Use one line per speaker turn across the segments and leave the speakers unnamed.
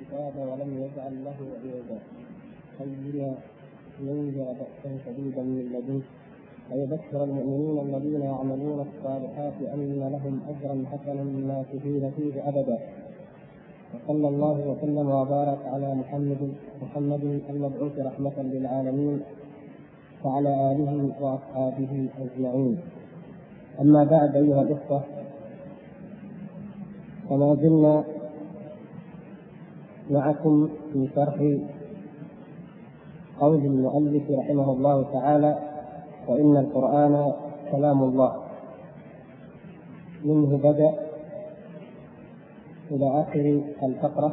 الكتاب ولم يجعل له عوجا لينذر بأسا شديدا من لدنه ويبشر المؤمنين الذين يعملون الصالحات أن لهم أجرا حسنا ماكثين فيه أبدا. وصلى الله وسلم وبارك على محمد المبعوث رحمة للعالمين وعلى آله وأصحابه أجمعين. أما بعد أيها الإخوة، فما زلنا معكم في شرح قول المؤلف رحمه الله تعالى: وإن القرآن كلام الله، منه بدأ إلى آخر الفقرة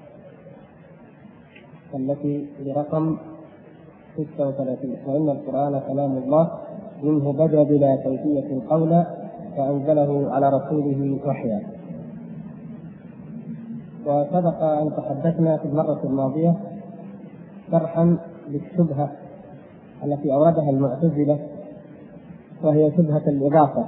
التي برقم 36. وإن القرآن كلام الله منه بدأ بلا كيفية قولا فأنزله على رسوله وحيا. وسبق أن تحدثنا في المرة الماضية شرحا للشبهة التي أوردها المعتزلة، وهي شبهة الإضافة،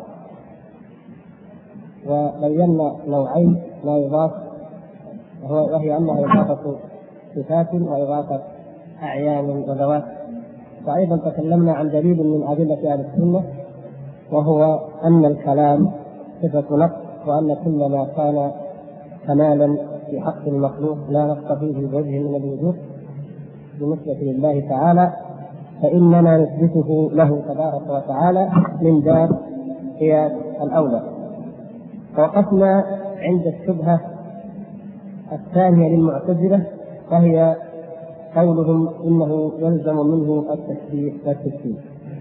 وبينا نوعين لا يضاف، وهي أنها إضافة صفات وإضافة أعيان وذوات. وأيضا تكلمنا عن دليل من أدلة أهل السنة، وهو أن الكلام صفة نقص، وأن كل ما كان كمالا في حق المخلوق لا نقص فيه بوجه من الوجوه بالنسبة لله تعالى فإننا نثبته له تبارك وتعالى من باب قياس الأولى. ووقفنا عند الشبهة الثانية للمعتزلة، وهي قولهم إنه يلزم منه التشبيه والتشبيه.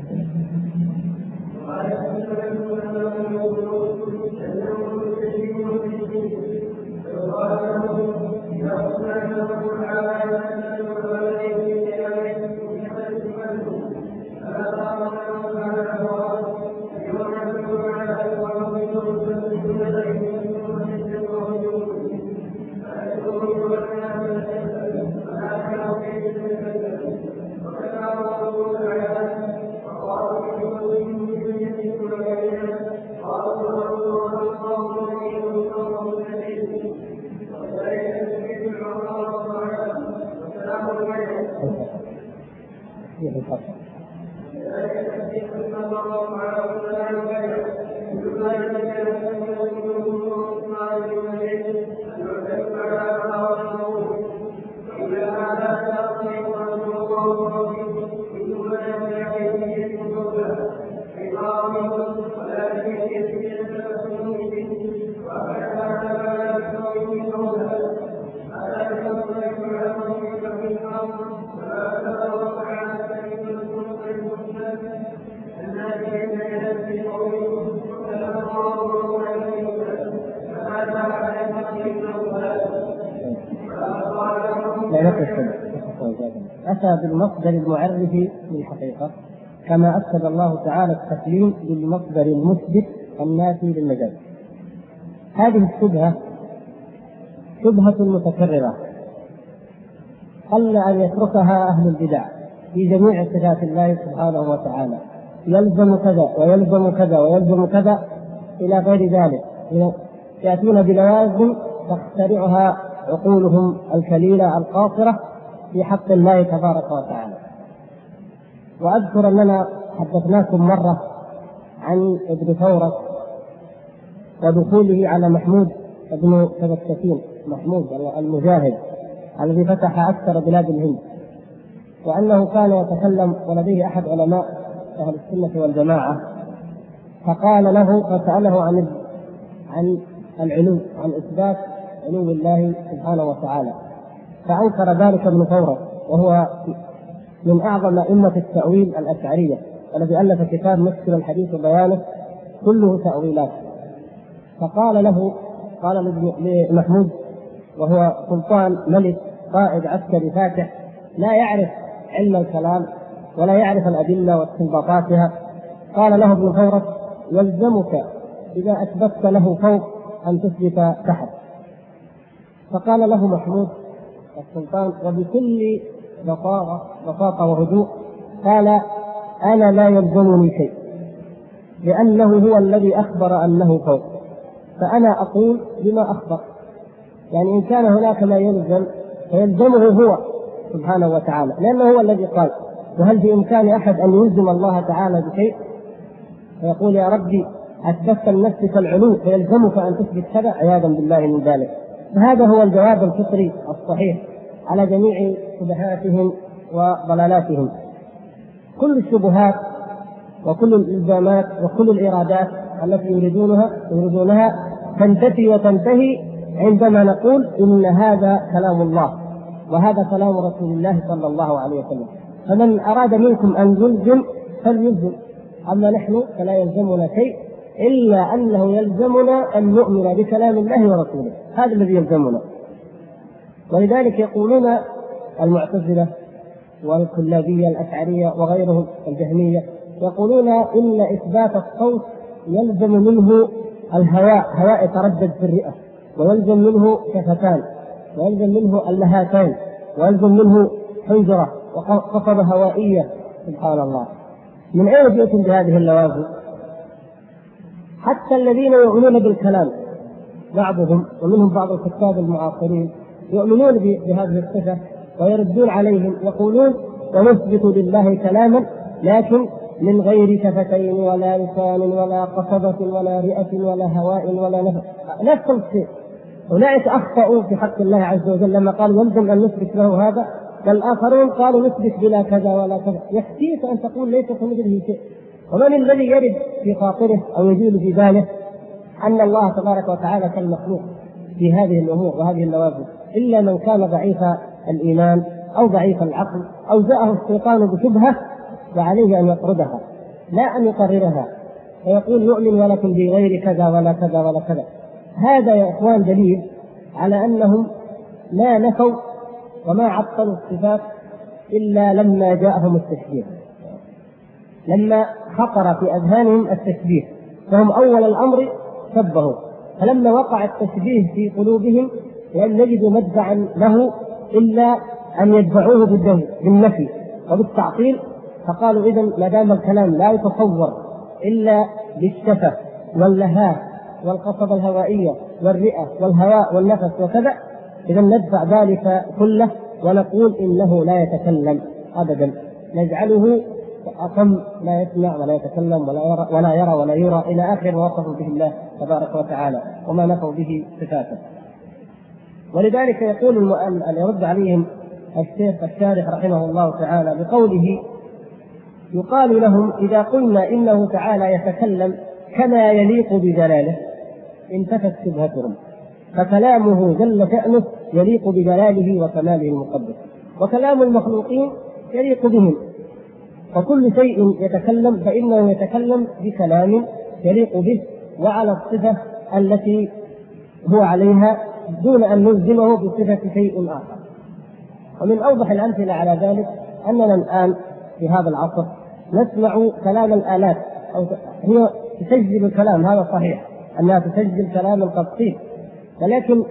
أتى بالمصدر المعرف للحقيقة، كما أكد الله تعالى التسليم بالمصدر المثبت النافي للمجاز. هذه الشبهة شبهة متكررة قل أن يتركها أهل البدع في جميع صفات الله سبحانه وتعالى، يلزم كذا ويلزم كذا ويلزم كذا إلى غير ذلك، يأتون بلوازم تخترعها عقولهم الكليلة القاصرة في حق الله تبارك وتعالى. وأذكر أننا حدثناكم مرة عن ابن ثورة ودخوله على محمود ابن تبتكين، محمود المجاهد الذي فتح أكثر بلاد الهند، وأنه كان يتكلم ولديه أحد علماء أهل السنة والجماعة، فقال له فسأله عن العلو، عن إثبات علو الله سبحانه وتعالى، فأنكر ذلك ابن ثورة، وهو من أعظم أئمة التأويل الأشعرية، الذي ألف كتاب مشكل الحديث وبيانه كله تأويلات. فقال له، قال لمحمود وهو سلطان ملك قائد عسكري فاتح لا يعرف علم الكلام ولا يعرف الأدلة واستنباطاتها، قال له ابن ثورة: يلزمك إذا أثبتت له فوق أن تثبت تحت. فقال له محمود السلطان وبكل بساطة وهدوء، قال: أنا لا يلزمني شيء، لأنه هو الذي أخبر أنه فوق، فأنا أقول بما أخبر. يعني إن كان هناك ما يلزم فيلزمه هو سبحانه وتعالى، لأنه هو الذي قال. وهل في إمكان أحد أن يلزم الله تعالى بشيء فيقول يا ربي أثبتت لنفسك العلو فيلزمك أن تثبت كذا؟ عياذا بالله من ذلك. فهذا هو الجواب الفطري الصحيح على جميع شبهاتهم وضلالاتهم. كل الشبهات وكل الإلزامات وكل الإرادات التي يريدونها تنتفي وتنتهي عندما نقول إن هذا كلام الله وهذا كلام رسول الله صلى الله عليه وسلم. فمن أراد منكم أن يلزم فليلزم، أما نحن فلا يلزمنا شيء إلا أنه يلزمنا أن نؤمن بكلام الله ورسوله، هذا الذي يلزمنا. ولذلك يقولون المعتزلة والكلابية الأشعرية وغيرهم الجهمية يقولون إن إثبات الصوت يلزم منه هواء يتردد في الرئة، ويلزم منه شفتان، ويلزم منه اللهاتين، ويلزم منه حنجرة وقصبة هوائية. سبحان الله، من أين جئتم بهذه اللوازم؟ حتى الذين يؤمنون بالكلام بعضهم ومنهم بعض الكتاب المعاصرين يؤمنون بهذه الصفة ويردون عليهم يقولون ونثبت لله كلاما لكن من غير شفتين ولا لسان ولا قصبة ولا رئة ولا هواء ولا نفس، نفس الشيء. أولئك أخطأوا في حق الله عز وجل لما قالوا يلزم أن نثبت له هذا، والآخرون قالوا نثبت بلا كذا ولا كذا. يكفيك أن تقول ليس كمثله شيء. ومن الذي يرد في خاطره أو يجول في باله أن الله تبارك وتعالى كالمخلوق في هذه الأمور وهذه اللوازم إلا من كان ضعيف الإيمان أو ضعيف العقل أو جاءه الشيطان بشبهة وعليه أن يطردها لا أن يقررها، فيقول نؤمن ولكن بغير كذا ولا كذا ولا كذا. هذا يا إخوان دليل على أنهم لا نفوا وما عطلوا الصفات إلا لما جاءهم التشبيه، لما خطر في أذهانهم التشبيه فهم أول الأمر شبهوا، فلما وقع التشبيه في قلوبهم لم يجدوا مدفعا له إلا أن يدفعوه بالنفي وبالتعطيل، فقالوا إذن ما دام الكلام لا يتصور إلا بالشفة واللهاه والقصبة الهوائية والرئة والهواء والنفس وكذا، إذن ندفع ذلك كله ونقول إنه لا يتكلم أبدا، نجعله أصم لا يسمع ولا يتكلم ولا يرى ولا يرى إلى آخر ما وصفوا به الله تبارك وتعالى وما نفوا به صفاته. ولذلك يقول أن يرد عليهم الشيخ الشارح رحمه الله تعالى بقوله يقال لهم إذا قلنا إنه تعالى يتكلم كما يليق بجلاله انتفت شبهتهم، فكلامه جل شأنه يليق بجلاله وكماله المقدس، وكلام المخلوقين يليق بهم، وكل شيء يتكلم فإنه يتكلم بكلام يليق به وعلى الصفة التي هو عليها دون أن نلزمه بصفة شيء آخر. ومن أوضح الأمثلة على ذلك أننا الآن في هذا العصر نسمع كلام الآلات، أو هي تسجل الكلام، هذا صحيح أنها تسجل كلام قد قيل، ولكن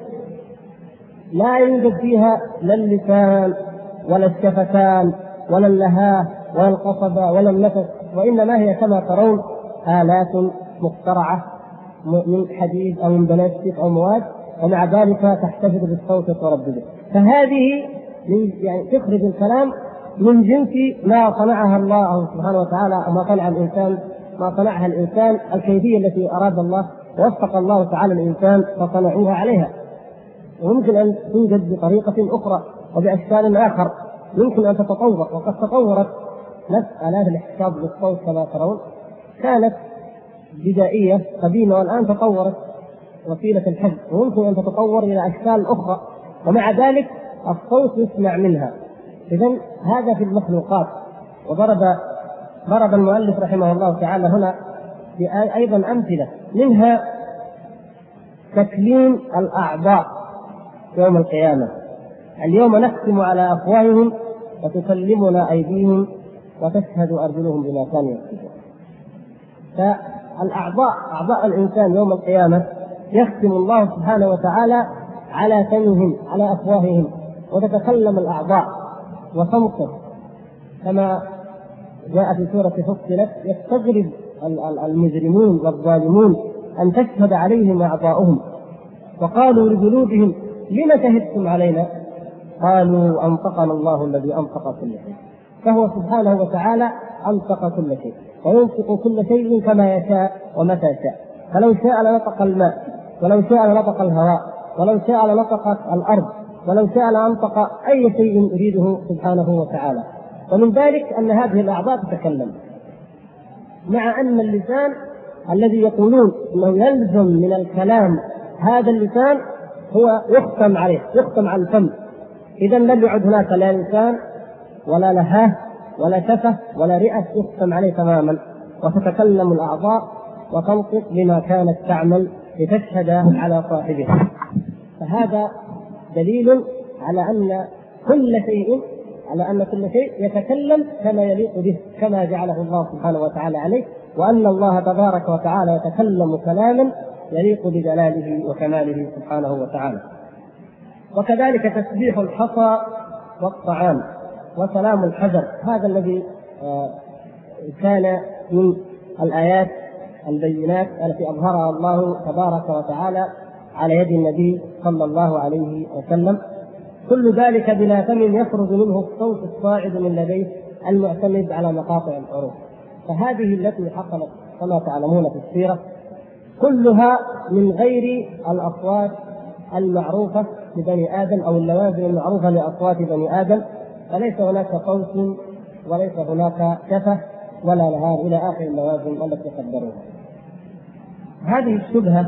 لا يوجد فيها لا اللسان ولا الشفتان ولا اللهاه ولا القصبة ولا النفس، وإنما هي كما ترون آلات مخترعة من حديد أو من بلاستيك أو مواد، ومع ذلك تحتفظ بالصوت وتردده. فهذه يعني تخرج الكلام من جنس ما صنعها الله سبحانه وتعالى، أو ما صنعها الإنسان الكيفية التي أراد الله ووفق الله تعالى الإنسان فصنعوها عليها. وممكن أن توجد بطريقة أخرى وبأشكال آخر، يمكن أن تتطور، وقد تطورت نفس آلات الاحتفاظ بالصوت كما ترون كانت بدائية قديمة، والآن تطورت وسيلة الحفظ، وممكن أن تتطور إلى أشكال أخرى، ومع ذلك الصوت يسمع منها. إذن هذا في المخلوقات. وضرب المؤلف رحمه الله تعالى هنا أيضا أمثلة، منها تكليم الأعضاء يوم القيامة. اليوم نختم على أفواههم وتكلمنا أيديهم وتشهد أرجلهم بما كانوا يكسبون. فالأعضاء، أعضاء الإنسان يوم القيامة يختم الله سبحانه وتعالى على فمهم على أفواههم، وتتكلم الأعضاء وتنطق كما جاء في سورة فصلت. يستغرب المجرمون والظالمون أن تشهد عليهم أعضاؤهم، وقالوا لجلودهم لم شهدتم علينا؟ قالوا أنطقنا الله الذي أنطق كل شيء. فهو سبحانه وتعالى أنطق كل شيء وينطق كل شيء كما يشاء ومتى شاء. فلو شاء لنطق الماء، ولو شاء لنطق الهواء، ولو شاء لنطق الأرض، ولو شاء لأنطق أي شيء يريده سبحانه وتعالى. ومن ذلك أن هذه الأعضاء تتكلم، مع أن اللسان الذي يقولون أنه يلزم من الكلام هذا اللسان هو يختم عليه، يختم على الفم. إذا لم يعد هناك لا لسان ولا لهاه ولا شفة ولا رئة، يختم عليه تماما، وتتكلم الأعضاء وتنطق بما كانت تعمل لتشهد على صاحبها. فهذا دليل على أن كل شيء يتكلم كما يليق به، كما جعله الله سبحانه وتعالى عليه، وأن الله تبارك وتعالى يتكلم كلاما يليق بجلاله وكماله سبحانه وتعالى. وكذلك تسبيح الحصى والطعام وسلام الحجر، هذا الذي كان من الآيات البينات التي أظهرها الله تبارك وتعالى على يد النبي صلى الله عليه وسلم. كل ذلك بلا فم يخرج منه الصوت الصاعد من لديه المعتمد على مقاطع الحروف. فهذه التي حصلت كما تعلمون في السيرة كلها من غير الأصوات المعروفة لبني آدم أو اللوازم المعروفة لأصوات بني آدم، فليس هناك صوت وليس هناك شفة ولا لهاب إلى آخر اللوازم التي قدروها. هذه الشبهة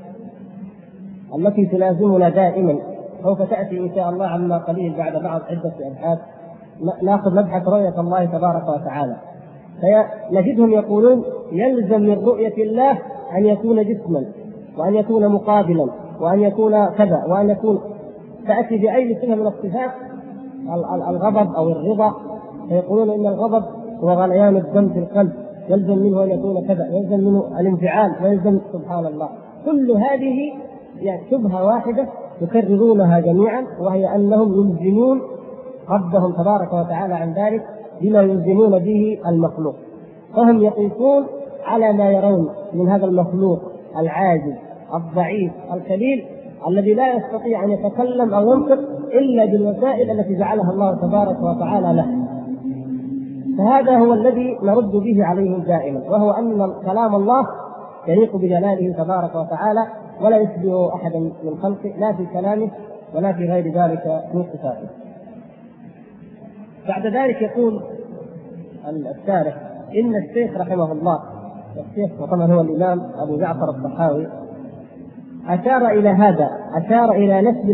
التي تلازمنا دائما سوف تأتي إن شاء الله عما قليل بعد عدة أبحاث نأخذ مبحث رؤية الله تبارك وتعالى، فنجدهم يقولون يلزم من رؤية الله أن يكون جسما وأن يكون مقابلا وأن يكون كذا وأن يكون، تأتي بأي صفة من الصفات الغضب أو الرضا، فيقولون إن الغضب هو غليان الدم في القلب، يلزم منه أن يكون كذا، يلزم منه الانفعال، ويلزم سبحان الله. كل هذه يعني شبهة واحدة يكررونها جميعا، وهي أنهم يلزمون ربهم تبارك وتعالى عن ذلك بما يلزمون به المخلوق، فهم يقيسون على ما يرون من هذا المخلوق العاجز الضعيف الكليل الذي لا يستطيع أن يتكلم أو ينطق إلا بالوسائل التي جعلها الله تبارك وتعالى له. فهذا هو الذي نرد به عليهم دائما، وهو أن كلام الله يليق بجلاله تبارك وتعالى ولا يشبه أحدا من خلقه، لا في كلامه ولا في غير ذلك من صفاته. بعد ذلك يقول الشارح إن الشيخ رحمه الله، الشيخ وطبعا هو الإمام أبو جعفر الطحاوي، أشار إلى هذا، أشار إلى نفي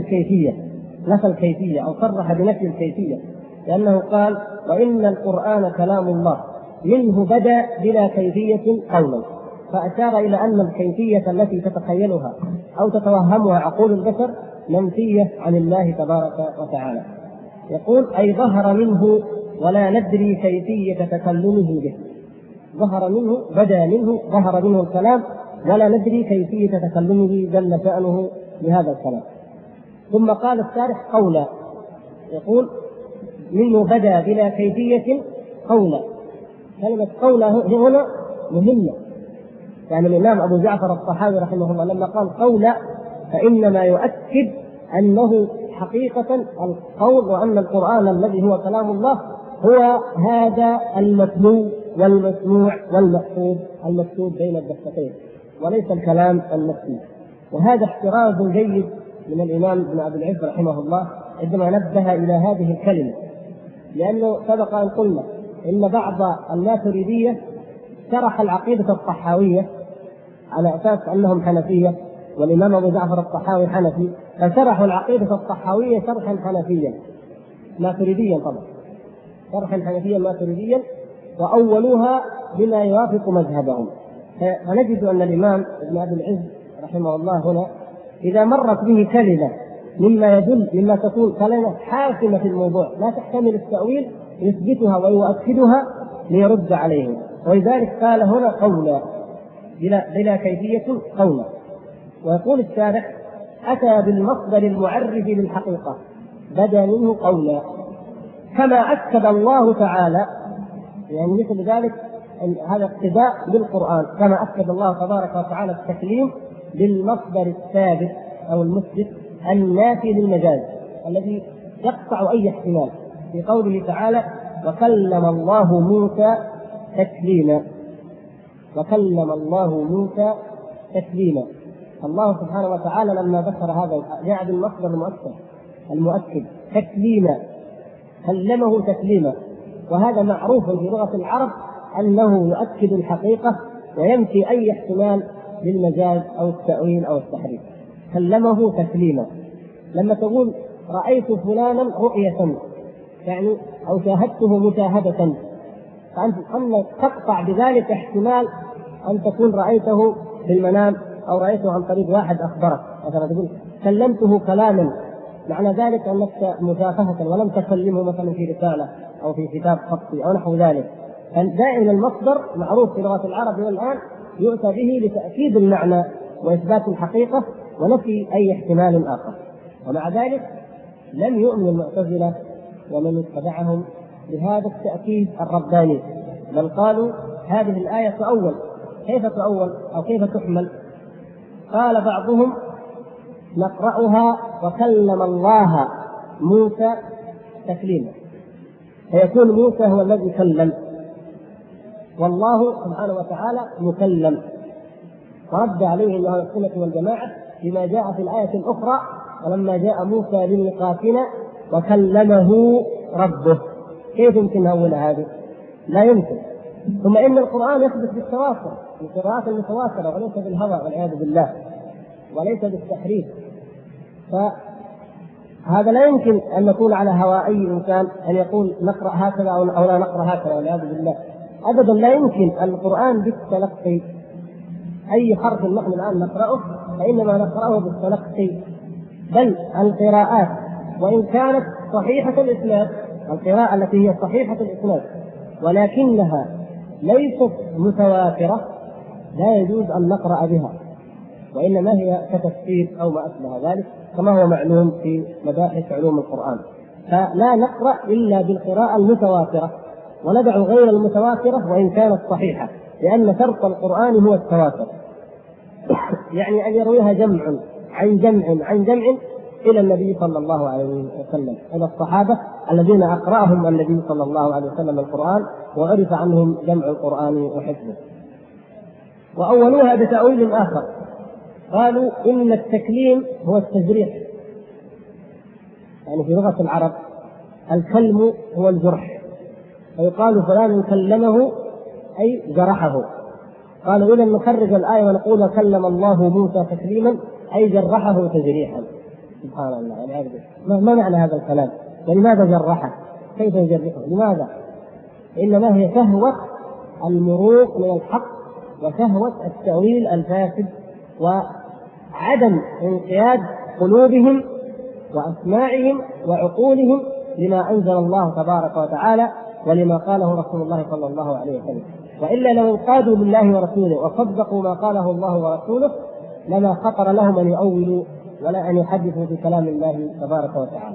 الكيفية أو صرح بنفي الكيفية، لأنه قال وإن القرآن كلام الله منه بدأ بلا كيفية قولا، فأشار إلى أن الكيفية التي تتخيلها أو تتوهمها عقول البشر منفية عن الله تبارك وتعالى. يقول أي ظهر منه ولا ندري كيفية تكلمه به، ظهر منه بدأ منه ظهر منه الكلام ولا ندري كيفية تكلمه جل شأنه بهذا الكلام. ثم قال الشارح قولا، يقول منه بدأ بلا كيفية قولا. كلمة قولا هنا مهمة، يعني الإمام أبو جعفر الطحاوي رحمه الله لما قال قولا فإنما يؤكد أنه حقيقة القول، وأن القرآن الذي هو كلام الله هو هذا المتلو والمسموع المكتوب بين الدفتين، وليس الكلام المكتوب. وهذا احتراز جيد من الإمام ابن أبي العز رحمه الله عندما نبه إلى هذه الكلمة، لأنه سبق أن قلنا إن بعض الماتريدية شرح العقيدة الطحاوية على أساس أنهم حنفية، والإمام أبو جعفر الطحاوي حنفي، فشرحوا العقيدة الطحاوية شرحا حنفيا ماتريديا، طبعا شرحا حنفيا ماتريديا، وأولوها بما يوافق مذهبهم. فنجد أن الإمام ابن أبي العز رحمه الله هنا إذا مرت به كلمة مما يدل مما تكون كلمة حاسمة في الموضوع لا تحتمل التأويل يثبتها ويؤكدها ليرد عليهم، ولذلك قال هنا قولا بلا كيفية قولا. ويقول الشارح أتى بالمصدر المعرف للحقيقة بدا منه قولا، كما أكد الله تعالى، يعني مثل ذلك هذا اقتداء بالقرآن، كما أكد الله تبارك وتعالى التكليم بالمصدر الثابت أو المثبت النافي للمجاز الذي يقطع أي احتمال في قوله تعالى وكلم الله موسى تكليما. وكلم الله موسى تكليما. الله سبحانه وتعالى لما ذكر هذا جاء بالمصدر المؤكد تكليما، كلمه تكليما، وهذا معروف في لغة العرب أنه يؤكد الحقيقة وينفي أي احتمال للمجاز أو التأويل أو التحريف. كلمه تكليما. لما تقول رأيت فلانا رؤية يعني أو شاهدته مشاهدة، فأنت تقطع بذلك احتمال أن تكون رأيته في المنام أو رأيته عن طريق واحد أخبرك. مثلا تقول كلمته كلاما، معنى ذلك أنك مشافهة ولم تكلمه مثلا في رسالة أو في كتاب خطي أو نحو ذلك. فدائما المصدر معروف في لغة العرب والآن يؤتى به لتأكيد المعنى وإثبات الحقيقة ونفي أي احتمال آخر. ومع ذلك لم يؤمن المعتزلة ومن اتبعهم بهذا التأكيد الرباني، بل قالوا هذه الآية تؤول. كيف تؤول أو كيف تحمل؟ قال بعضهم نقرأها وكلم الله موسى تكليما، فيكون موسى هو الذي كلم والله سبحانه وتعالى مكلم. ورد عليه أهل السنة والجماعة بما جاء في الآية الأخرى ولما جاء موسى لميقاتنا وكلمه ربه. كيف يمكن نأول هذه؟ لا يمكن. ثم إن القرآن يثبت بالتواتر، بالقراءات المتواترة وليس بالهوى والعياذ بالله وليس بالتحريف. فهذا لا يمكن أن نقول على هوى أي إنسان أن يقول نقرأ هكذا أو لا نقرأ هكذا والعياذ بالله. أبدا لا يمكن. القرآن بالتلقي، أي حرف نحن الآن نقرأه فإنما نقرأه بالتلقي. بل القراءات وإن كانت صحيحة الإسناد، القراءة التي هي صحيحة الإسناد ولكنها ليست متواترة لا يجوز أن نقرأ بها، وإنما هي كتفسير أو ما أشبه ذلك كما هو معلوم في مباحث علوم القرآن. فلا نقرأ إلا بالقراءة المتواترة وندع غير المتواترة وإن كانت صحيحة، لأن شرط القرآن هو التواتر، يعني أن يرويها جمع عن جمع عن جمع إلى النبي صلى الله عليه وسلم، إلى الصحابة الذين أقرأهم النبي صلى الله عليه وسلم القرآن وعرف عنهم جمع القرآن وحفظه. وأولوها بتأويل آخر، قالوا إن التكليم هو التجريح. يعني في لغة العرب الكلم هو الجرح، فيقال فلان كلمه أي جرحه. قالوا إذا نخرج الآية ونقول كلم الله موسى تكليما أي جرحه تجريحا. سبحان الله، يعني ما معنى هذا الكلام؟ ولماذا جرحه؟ كيف يجرحه؟ لماذا؟ إنما هي شهوة المروق من الحق وشهوة التأويل الفاسد وعدم انقياد قلوبهم وأسماعهم وعقولهم لما أنزل الله تبارك وتعالى ولما قاله رسول الله صلى الله عليه وسلم. وإلا لو انقادوا لله ورسوله وصدقوا ما قاله الله ورسوله لما خطر لهم أن يؤولوا ولا أن يحدثوا بكلام الله تبارك وتعالى.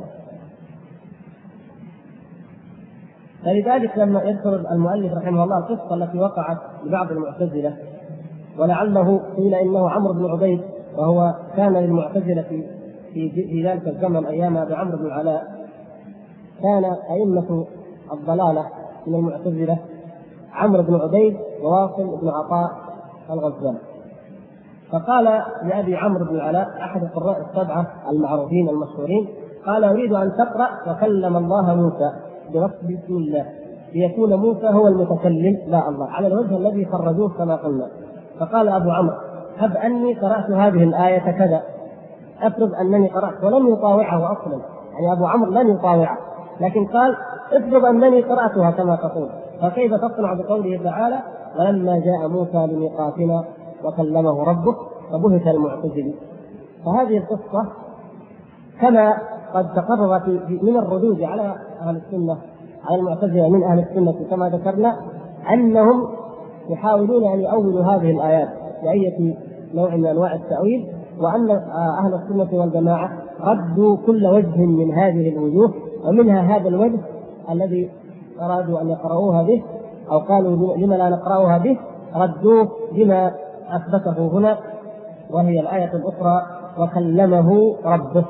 فلذلك لما يذكر المؤلف رحمه الله القصة التي وقعت لبعض المعتزلة، ولعله قيل إنه عمرو بن عبيد، وهو كان للمعتزلة في ذلك الزمن أيام أبي عمرو بن العلاء، كان أئمة الضلالة من المعتزلة عمرو بن عبيد وواصل بن عطاء الغزالي. فقال لأبي عمرو بن العلاء أحد القراء السبعة المعروفين المشهورين، قال أريد أن تقرأ وكلم الله موسى بنصب بسم الله ليكون موسى هو المتكلم لا الله على الوجه الذي خرجوه كما قلنا. فقال أبو عمرو هب أني قرأت هذه الآية كذا، أفرض أنني قرأت، ولم يطاوعه أصلا، يعني أبو عمرو لن يطاوعه، لكن قال افرض أنني قرأتها كما تقول، فكيف تصنع بقوله تعالى ولما جاء موسى لميقاتنا وكلمه ربه فبهت المعتزلي. فهذه القصة كما قد تقررت من الردود على أهل السنة على المعتزلة من أهل السنة كما ذكرنا أنهم يحاولون أن يؤولوا هذه الآيات بأية نوع من أنواع التأويل، وأن أهل السنة والجماعة ردوا كل وجه من هذه الوجوه، ومنها هذا الوجه الذي أرادوا أن يقرؤوها به أو قالوا لما لا نقرأها به، ردوه بما أثبته هنا وهي الآية الأخرى وكلمه ربه.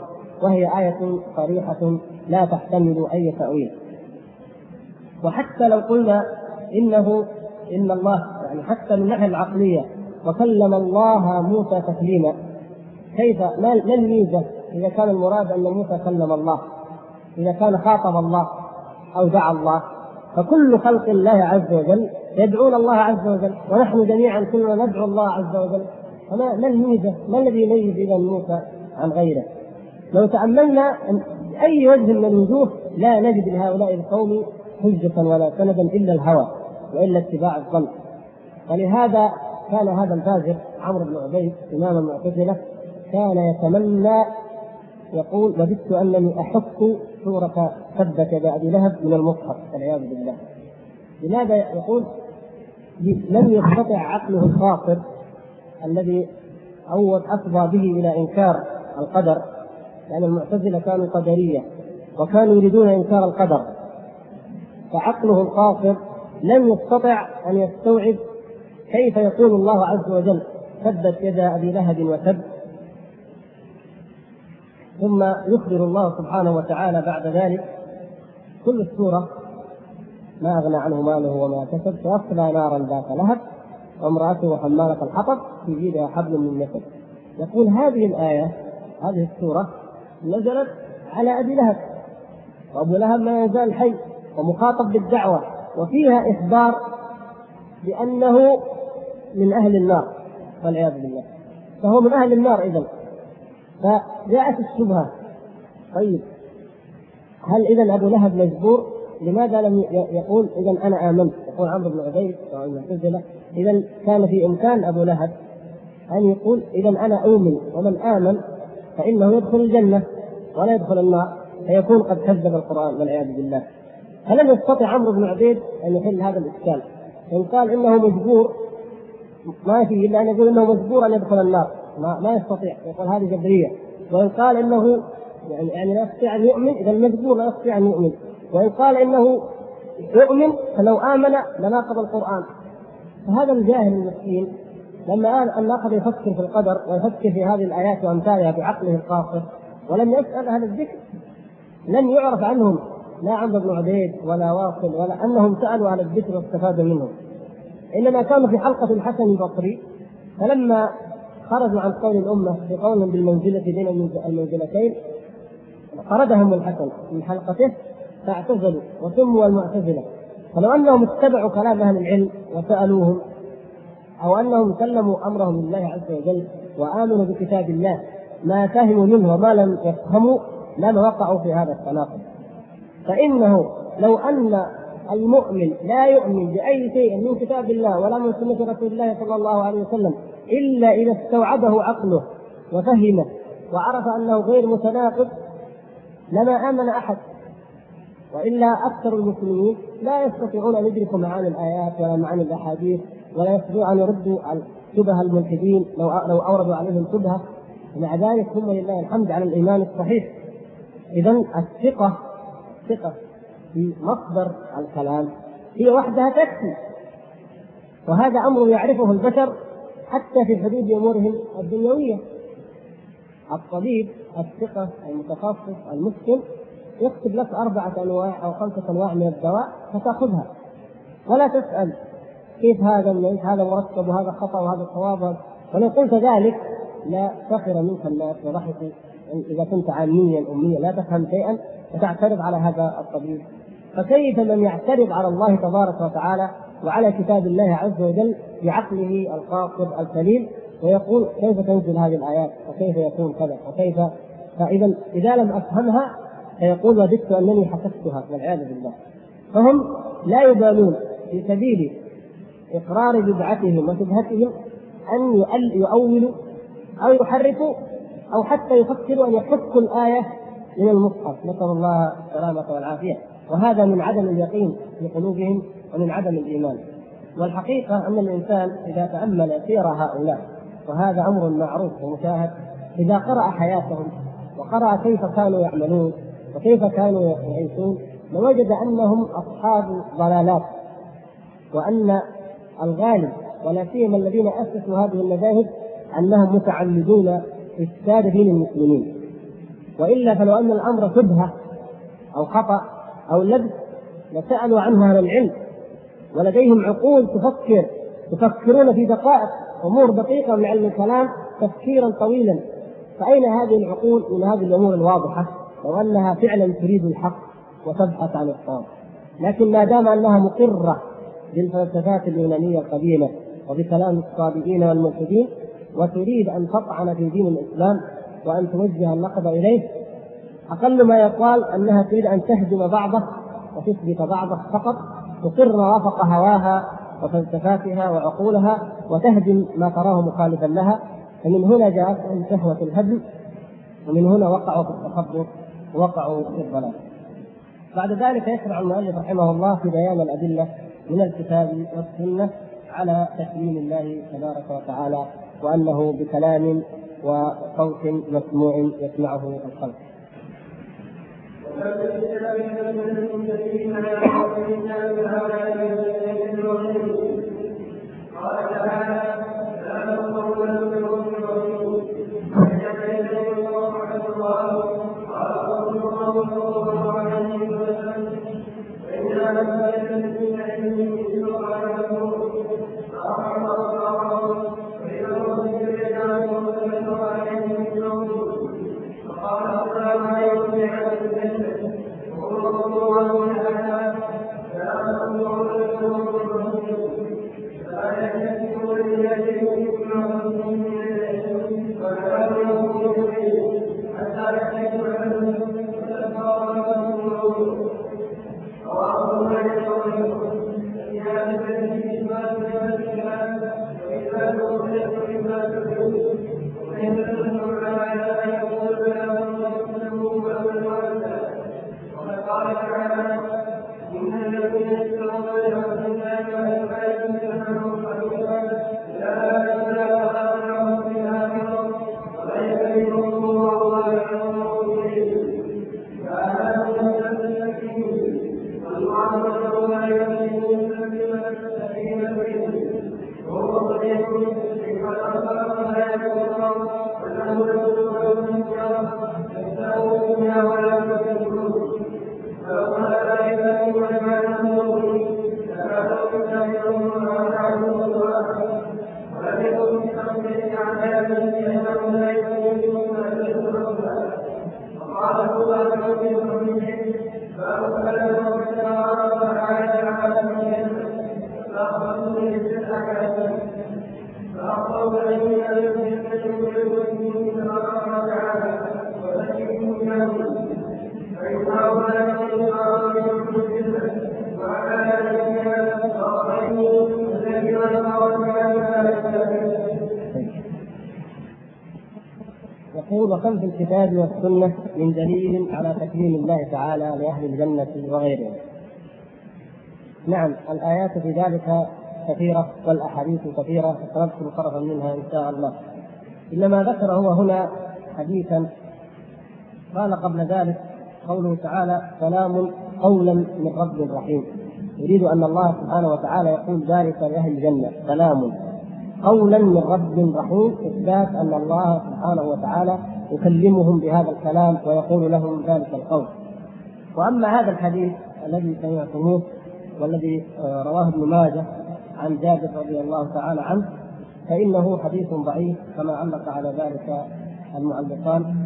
وهي آية صريحة لا تحتمل أي تأويل. وحتى لو قلنا إن الله يعني حتى من الناحية العقلية وكلم الله موسى تكليما، كيف ما الميزة إذا كان المراد أن موسى كلم الله، إذا كان خاطب الله أو دعا الله؟ فكل خلق الله عز وجل يدعون الله عز وجل، ونحن جميعا كلنا ندعو الله عز وجل. فما الميزة؟ ما الذي يميز إذا موسى عن غيره؟ لو تأملنا أي وجه من الوجوه لا نجد لهؤلاء القوم حجة ولا سندا إلا الهوى وإلا اتباع الظن. ولهذا كان هذا الفاجر عمرو بن عبيد إمام المعتزلة كان يتمنى يقول: وددت أنني أحك سورة تبت يدا أبي لهب من المصحف والعياذ بالله. لماذا؟ يقول: لم يستطع عقله الخاطر الذي أفضى به إلى إنكار القدر، لأن المعتزلة كانوا قدرية وكانوا يريدون إنكار القدر، فعقله الخاطر لم يستطع أن يستوعب كيف يقول الله عز وجل: تبت يدا أبي لهب وتب، ثم يخبر الله سبحانه وتعالى بعد ذلك كل السورة: ما أغنى عنه ماله وما كسب سيصلى نارا ذات لهب وامرأته حمالة الحطب في جيدها حبل من مسد. يقول هذه الآية، هذه السورة نزلت على أبي لهب، وأبو لهب ما يزال حي ومخاطب بالدعوة، وفيها إخبار بأنه من أهل النار والعياذ بالله، فهو من أهل النار إذن. فجاءت الشبهة: طيب هل إذن أبو لهب مجبور؟ لماذا لم يقول إذن أنا آمنت؟ يقول عمرو بن عبيد أو المعتزلة: إذن كان في إمكان أبو لهب أن يقول إذن أنا أؤمن، ومن آمن فإنه يدخل الجنة ولا يدخل النار، فيكون قد كذب القرآن والعياذ بالله. فلم يستطع عمرو بن عبيد أن يحل هذا الإشكال. إن قال إنه مجبور ما فيه إلا أن يقول إنه مجبور أن يدخل النار، ما يستطيع، يقول هذه جبرية. وإن قال إنه يعني لا يستطيع أن يؤمن، إذا المجبور لا يستطيع أن يؤمن. وإن قال إنه يؤمن فلو آمن لناقض القرآن. فهذا الجاهل المسكين لما ناقض يفكر في القدر ويفكر في هذه الآيات وأمثالها بعقله القاصر ولم يسأل أهل الذكر، لم يعرف عنهم لا عمرو بن عبيد ولا واصل ولا أنهم سألوا أهل الذكر واستفادوا منهم، إنما كانوا في حلقة الحسن البصري، فلما خرجوا عن قول الأمة بقول بالمنزلة بين المنزلتين خرجهم الحسن من حلقته فاعتزلوا وسموا المعتزلة. فلو أنهم اتبعوا كلام أهل العلم وسألوهم، أو أنهم سلموا أمرهم لله عز وجل وآمنوا بكتاب الله ما فهموا منه وما لم يفهموا لما وقعوا في هذا التناقض. فإنه لو أن المؤمن لا يؤمن بأي شيء من كتاب الله ولا من سنة رسول الله صلى الله عليه وسلم إلا إذا استوعبه عقله وفهمه وعرف أنه غير متناقض لما آمن أحد. وإلا أكثر المسلمين لا يستطيعون أن يدركوا معاني الآيات ولا معاني الأحاديث، ولا يستطيعون أن يردوا شبه الملحدين لو أوردوا عليهم شبهة. ومع ذلك هم لله الحمد على الإيمان الصحيح. إذن الثقة في مصدر الكلام هي وحدها تكفي، وهذا أمر يعرفه البشر حتى في حدود أمورهم الدنيوية. الطبيب الثقة المتخصص المسلم يكتب لك 4 أنواع أو 5 أنواع من الدواء فتأخذها ولا تسأل كيف هذا مركب وهذا خطأ وهذا صواب. ولو قلت ذلك لا سخر منك الناس وضحكوا إذا كنت عاميا أميا لا تفهم شيئا وتعترض على هذا الطبيب. فكيف من يعترض على الله تبارك وتعالى وعلى كتاب الله عز وجل بعقله القاصر السليم ويقول كيف تنزل هذه الآيات وكيف يكون كذا وكيف؟ فإذا إذا لم أفهمها فيقول وددت أنني حسبتها والعياذ بالله. فهم لا يبالون في سبيل إقرار بدعتهم وشبهتهم أن يؤولوا أو يحرفوا أو حتى يفكروا أن يحكوا الآية من المصحف، نسأل الله السلامة والعافية. وهذا من عدم اليقين في قلوبهم ومن عدم الإيمان. والحقيقة أن الإنسان إذا تأمل سير هؤلاء، وهذا أمر معروف ومشاهد، إذا قرأ حياتهم وقرأ كيف كانوا يعملون وكيف كانوا يعيشون لوجد أنهم أصحاب ضلالات، وأن الغالب ولا سيما الذين أسسوا هذه المذاهب أنهم متعمدون إفساد دين المسلمين. وإلا فلو أن الأمر شبهة أو خطأ أو لبس لسألوا عنه أهل العلم، ولديهم عقول يفكرون في دقائق أمور دقيقة من علم الكلام تفكيرا طويلا. فأين هذه العقول من هذه الأمور الواضحة لو أنها فعلا تريد الحق وتبحث عن الصواب؟ لكن ما دام أنها مقرة بالفلسفات اليونانية القديمة وبكلام الصابئين والملحدين وتريد أن تطعن في دين الإسلام وأن توجه النقد إليه، أقل ما يقال أنها تريد أن تهدم بعضه وتثبت بعضه فقط، تقر وافق هواها وفلسفاتها وعقولها وتهدم ما تراه مخالفا لها. فمن هنا جاءتهم شهوة الهدم، ومن هنا وقعوا في التخبط ووقعوا في الضلال. بعد ذلك يشرع المؤلف رحمه الله في بيان الأدلة من الكتاب والسنة على تكليم الله تبارك وتعالى، وأنه بكلام وصوت مسموع يسمعه الخلق. يقول: وكم في الكتاب والسنة من دليل على تكريم الله تعالى لأهل الجنة وغيرهم. نعم، الآيات في ذلك كثيرة والأحاديث كثيرة، سنذكر طرفا منها إن شاء الله. إنما ذكر هو هنا حديثا قال قبل ذلك قوله تعالى: سلام قولا من رب رحيم. يريد أن الله سبحانه وتعالى يقول ذلك لأهل الجنة، سلام قولا من رب رحيم، إثبات أن الله سبحانه وتعالى يكلمهم بهذا الكلام ويقول لهم ذلك القول. وأما هذا الحديث الذي سمعتموه والذي رواه ابن ماجه عن جابر رضي الله تعالى عنه فإنه حديث ضعيف كما علق على ذلك المعلقان.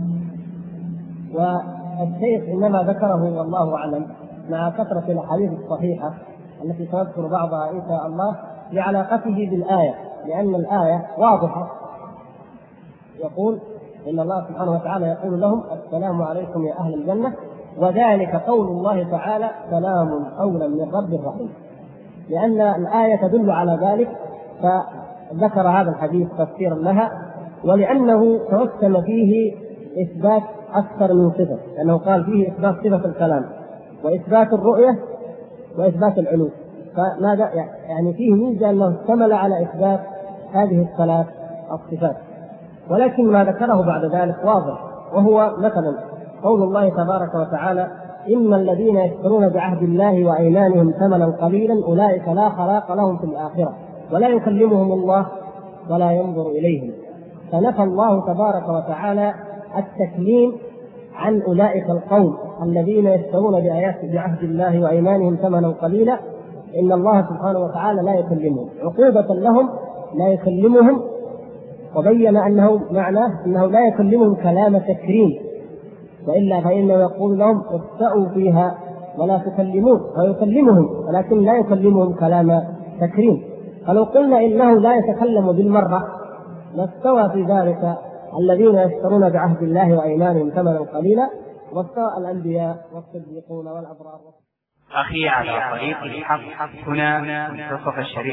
والشيخ إنما ذكره والله أعلم مع كثرة الأحاديث الصحيحة التي سنذكر بعضها إن شاء الله لعلاقته بالآية، لأن الآية واضحة، يقول إن الله سبحانه وتعالى يقول لهم: السلام عليكم يا أهل الجنة، وذلك قول الله تعالى: سلام قولا من رب رحيم. لأن الآية تدل على ذلك فذكر هذا الحديث تفسيرا لها، ولأنه توسم فيه إثبات أكثر من صفة، لأنه قال فيه إثبات صفة الكلام وإثبات الرؤية وإثبات العلو، فماذا يعني فيه ميزة أنه اشتمل على إثبات هذه الثلاث الصفات. ولكن ما ذكره بعد ذلك واضح، وهو مثلا قول الله تبارك وتعالى: إن الذين يشترون بعهد الله وأيمانهم ثمنا قليلا أولئك لا خلاق لهم في الآخرة ولا يكلمهم الله ولا ينظر إليهم. فنفى الله تبارك وتعالى التكليم عن أولئك القوم الذين يشترون بعهد الله وأيمانهم ثمنا قليلا إن الله سبحانه وتعالى لا يكلمهم، عقوبة لهم لا يكلمهم. وبين أنه معناه أنه لا يكلمهم كلام تكريم، وإلا فإنه يقول لهم اخسأوا فيها ولا تكلمون، ويكلمهم ولكن لا يكلمهم كلام تكريم. فلو قلنا إنه لا يتكلم بالمرة لاستوى في ذلك الذين يشترون بعهد الله وأيمانهم ثمنا قليلا، واستوى الأنبياء والصديقون والأبرار.
أخي على طريق الحق هنا منتصف الشريف.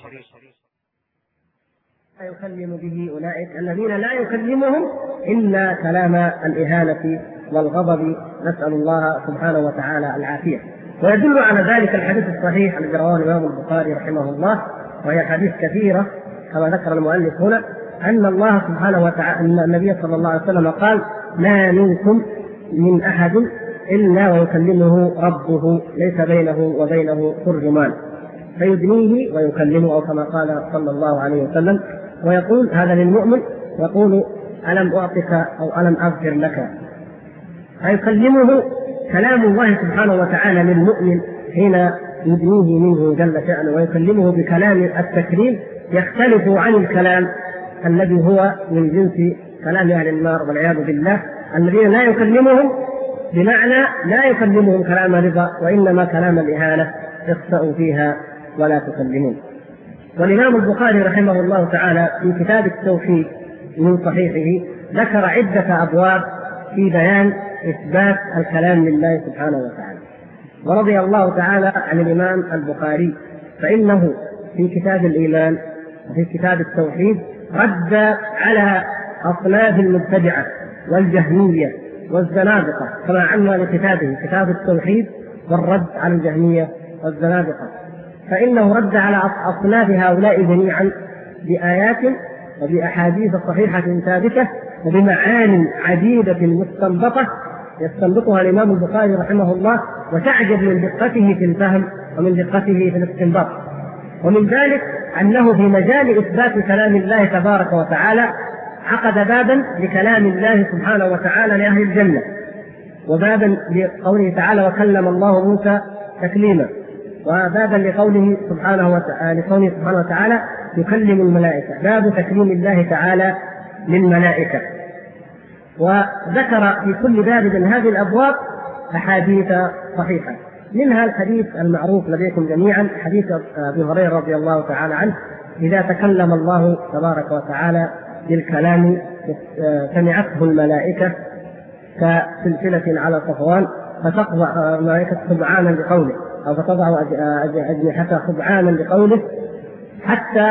يكلم به أولئك الذين لا يكلمهم إلا كلام الإهانة والغضب، نسأل الله سبحانه وتعالى العافية. ويدل على ذلك الحديث الصحيح الذي رواه الإمام البخاري رحمه الله، وهي حديث كثيرة كما ذكر المؤلف هنا، أن الله سبحانه وتعالى أن النبي صلى الله عليه وسلم قال: ما منكم من أحد إلا ويكلمه ربه ليس بينه وبينه ترجمان، فيدنيه ويكلمه، أو كما قال صلى الله عليه وسلم. ويقول هذا للمؤمن، يقول: ألم أعطك أو ألم أغفر لك؟ فيكلمه كلام الله سبحانه وتعالى للمؤمن حين يدنيه منه جل شأنه ويكلمه بكلام التكريم يختلف عن الكلام الذي هو من جنس كلام أهل النار والعياذ بالله، الذين لا يكلمهم بمعنى لا يكلمهم كلام رضا، وإنما كلام الإهانة، اخسأوا فيها ولا تكلمون. والإمام البخاري رحمه الله تعالى في كتاب التوحيد من صحيحه ذكر عدة أبواب في بيان إثبات الكلام لله سبحانه وتعالى. ورضي الله تعالى عن الإمام البخاري، فإنه في كتاب الإيمان وفي كتاب التوحيد رد على أصناف المبتدعة والجهمية والزنادقة، كما عنوان لكتابه كتاب التوحيد والرد على الجهمية والزنادقة. فإنه رد على أصناف هؤلاء جميعا بآيات وبأحاديث صحيحة ثابتة وبمعاني عديدة مستنبطة يستنبطها الإمام البخاري رحمه الله، وتعجب من دقته في الفهم ومن دقته في الاستنباط. ومن ذلك أنه في مجال إثبات كلام الله تبارك وتعالى عقد بابا لكلام الله سبحانه وتعالى لأهل الجنة، وبابا لقوله تعالى: وكلم الله موسى تكليما، وبابا لقوله سبحانه وتعالى يكلم الملائكة، باب تكليم الله تعالى للملائكة. وذكر في كل باب من هذه الأبواب أحاديث صحيحة، منها الحديث المعروف لديكم جميعا، حديث أبي هريرة رضي الله تعالى عنه: إذا تكلم الله تبارك وتعالى بالكلام سمعته الملائكة كسلسلة على صفوان، فتخضع الملائكة خضعانا لقوله، أو فتضع أجنحتها خضعانا لقوله، حتى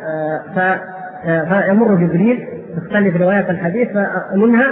فيمر جبريل، تختلف روايات الحديث منها،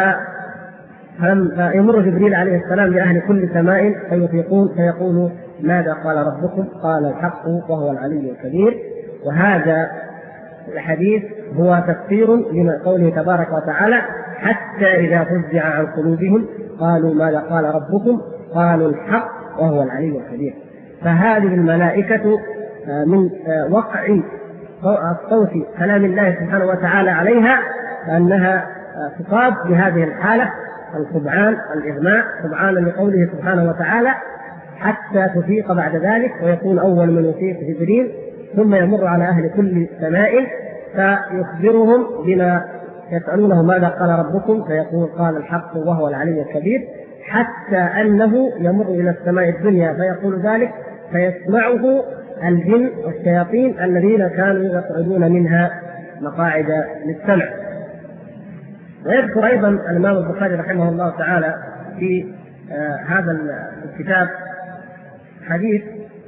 فيمر جبريل عليه السلام لأهل كل سماء فيقول: ماذا قال ربكم؟ قال: الحق وهو العلي الكبير. وهذا الحديث هو تفسير لما قوله تبارك وتعالى: حتى إذا فزع عن قلوبهم قالوا ماذا قال ربكم؟ قالوا الحق وهو العلي الكبير. فهذه الملائكة من وقع صوت كلام الله سبحانه وتعالى عليها أنها تصاب بهذه الحالة، الخضعان، الإغماء، خضعانا لقوله سبحانه وتعالى، حتى تفيق بعد ذلك، ويكون أول من يفيق جبريل، ثم يمر على أهل كل سماء فيخبرهم بما يسألونه: ماذا قال ربكم؟ فيقول: قال الحق وهو العلي الكبير، حتى أنه يمر إلى السماء الدنيا فيقول ذلك، فيسمعه الجن والشياطين الذين كانوا يقعدون منها مقاعد للسمع. ويذكر أيضا الإمام البخاري رحمه الله تعالى في هذا الكتاب حديث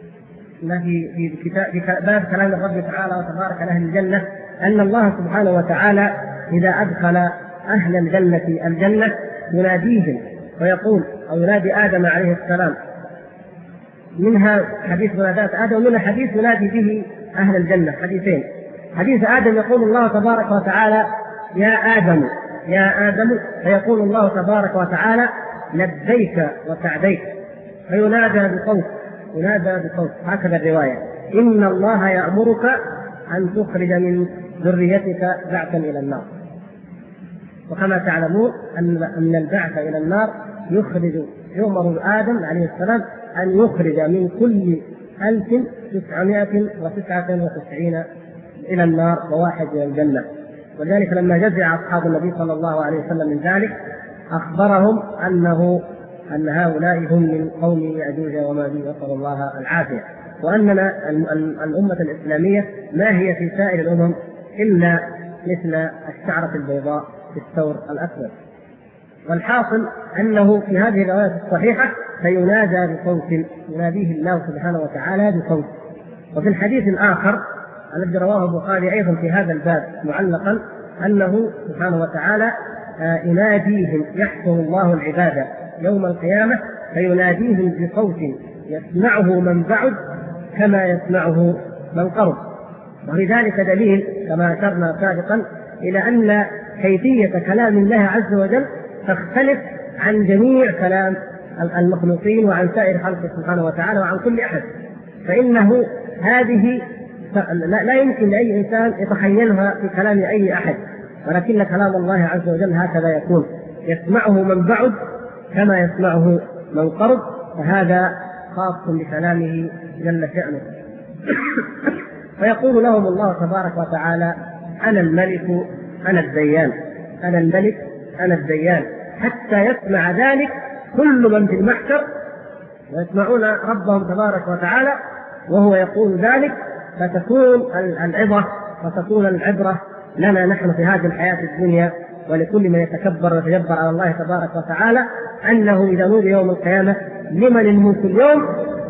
في باب كلام الرب تعالى وتبارك عن أهل الجنة، أن الله سبحانه وتعالى إذا أدخل أهل الجنة الجنة يناديهم ويقول، أو ينادي آدم عليه السلام، منها حديث منادات آدم ومنها حديث ينادي به أهل الجنة، حديثين. حديث آدم يقول الله تبارك وتعالى: يا آدم يا آدم، فيقول الله تبارك وتعالى: لبيك وسعديك، فينادى بصوت، هكذا الرواية: إن الله يأمرك أن تخرج من ذريتك بعثا إلى النار. وكما تعلمون أن البعث إلى النار يؤمر آدم عليه السلام أن يخرج من كل 1999 إلى النار وواحد إلى الجنة. ولذلك لما جزع أصحاب النبي صلى الله عليه وسلم من ذلك أخبرهم أن هؤلاء هم من قوم يأجوج وماجوج، نسأل الله العافية، وأننا الأمة الإسلامية ما هي في سائر الأمم إلا مثل الشعرة البيضاء في الثور الأسود. والحاصل أنه في هذه الرواية الصحيحة فينادى بصوت، يناديه الله سبحانه وتعالى بصوت. وفي الحديث الآخر الذي رواه البخاري أيضا في هذا الباب معلقا أنه سبحانه وتعالى يناديهم، يحشر الله العباد يوم القيامة فيناديهم بصوت يسمعه من بعد كما يسمعه من قرب. ولذلك دليل كما أشرنا سابقا إلى أن كيفية كلام الله عز وجل تختلف عن جميع كلام المخلوقين وعن سائر خلقه سبحانه وتعالى وعن كل أحد، فإنه هذه لا يمكن لأي إنسان يتخيلها في كلام أي أحد، ولكن كلام الله عز وجل هكذا يكون، يسمعه من بعد كما يسمعه من قرب، فهذا خاص بكلامه جل شأنه. فيقول لهم الله تبارك وتعالى: أنا الملك أنا الديان، أنا الملك أنا الديان، حتى يسمع ذلك كل من في المحشر، ويسمعون ربهم تبارك وتعالى وهو يقول ذلك، فتكون العظة وتكون العبرة لنا نحن في هذه الحياة الدنيا ولكل من يتكبر ويتجبر على الله تبارك وتعالى، أنه إذا نودي يوم القيامة لمن الملك اليوم،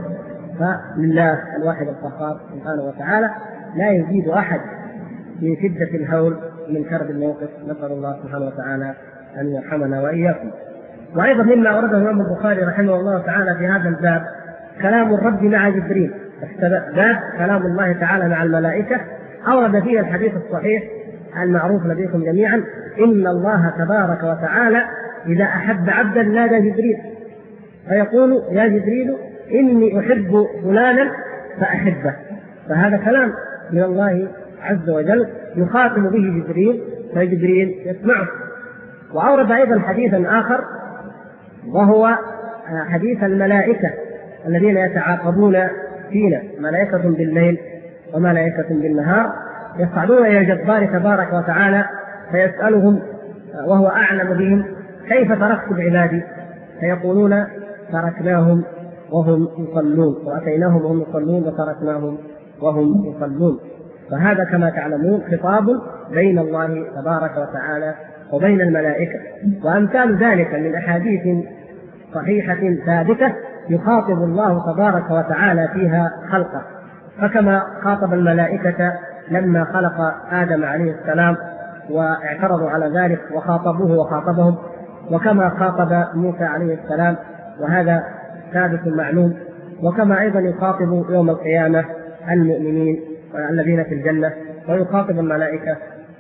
فلله الواحد القهار سبحانه وتعالى، لا يزيد أحد من شدة الهول من كرب الموقف. نسأل الله سبحانه وتعالى أن يرحمنا وإياكم. وأيضا مما أورده الإمام البخاري رحمه الله تعالى في هذا الباب كلام الرب مع جبريل، باب كلام الله تعالى مع الملائكة، أورد فيه الحديث الصحيح المعروف لديكم جميعا: إن الله تبارك وتعالى إذا أحب عبدا نادى جبريل فيقول: يا جبريل إني أحب فلانا فأحبه. فهذا كلام من الله عز وجل يخاطب به جبريل، فجبريل يسمعه. وأورد أيضا حديثا آخر وهو حديث الملائكة الذين يتعاقبون فينا، ملائكة بالليل وملائكة بالنهار، يصعدون إلى الجبار تبارك وتعالى فيسألهم وهو أعلم بهم: كيف تركتم عبادي؟ فيقولون: تركناهم وهم يصلون، وأتيناهم وهم يصلون وتركناهم وهم يصلون. فهذا كما تعلمون خطاب بين الله تبارك وتعالى وبين الملائكة. وأمثال ذلك من أحاديث صحيحة ثابتة يخاطب الله تبارك وتعالى فيها خلقه، فكما خاطب الملائكة لما خلق آدم عليه السلام واعترضوا على ذلك وخاطبوه وخاطبهم، وكما خاطب موسى عليه السلام، وهذا ثابت معلوم. وكما أيضا يخاطب يوم القيامة المؤمنين الذين في الجنة، ويخاطب الملائكة.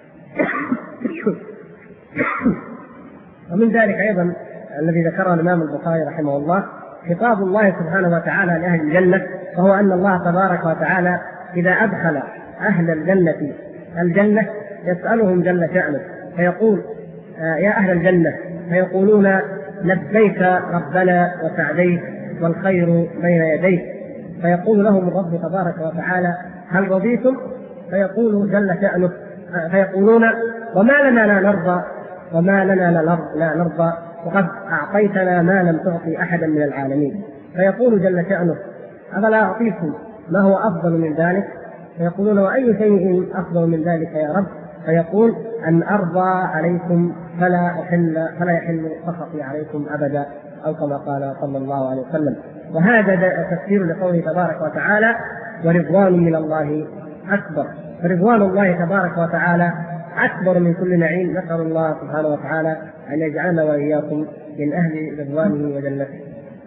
ومن ذلك أيضا الذي ذكره الإمام البخاري رحمه الله خطاب الله سبحانه وتعالى لأهل الجنة، وهو أن الله تبارك وتعالى إذا أدخل أهل الجنة الجنة يسألهم جل شأنه فيقول: يا أهل الجنة، فيقولون: لبيك ربنا وسعديك والخير بين يديك. فيقول لهم الرب تبارك وتعالى: هل رضيتم؟ فيقول جل شأنه فيقولون: وما لنا لا نرضى، وما لنا لا نرضى، وقد أعطيتنا ما لم تعطي أحدا من العالمين. فيقول جل شأنه: أفلا أعطيكم ما هو أفضل من ذلك؟ فيقولون: وأي شيء أفضل من ذلك يا رب؟ فيقول: أن أرضى عليكم فلا يحل سخطي عليكم أبدا، أو كما قال صلى الله عليه وسلم. وهذا تفسير لقوله تبارك وتعالى: ورضوان من الله أكبر. فرضوان الله تبارك وتعالى أكبر من كل نعيم. نسأل الله سبحانه وتعالى أن يجعلنا وإياكم من أهل رضوانه وجنته.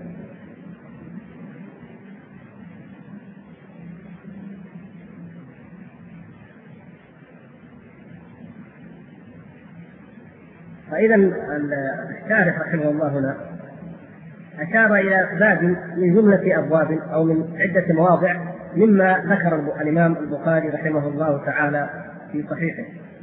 فإذا الشارح رحمه الله هنا أشار إلى باب من جملة أبواب أو من عدة مواضع مما ذكر الإمام البخاري رحمه الله تعالى في صحيحه.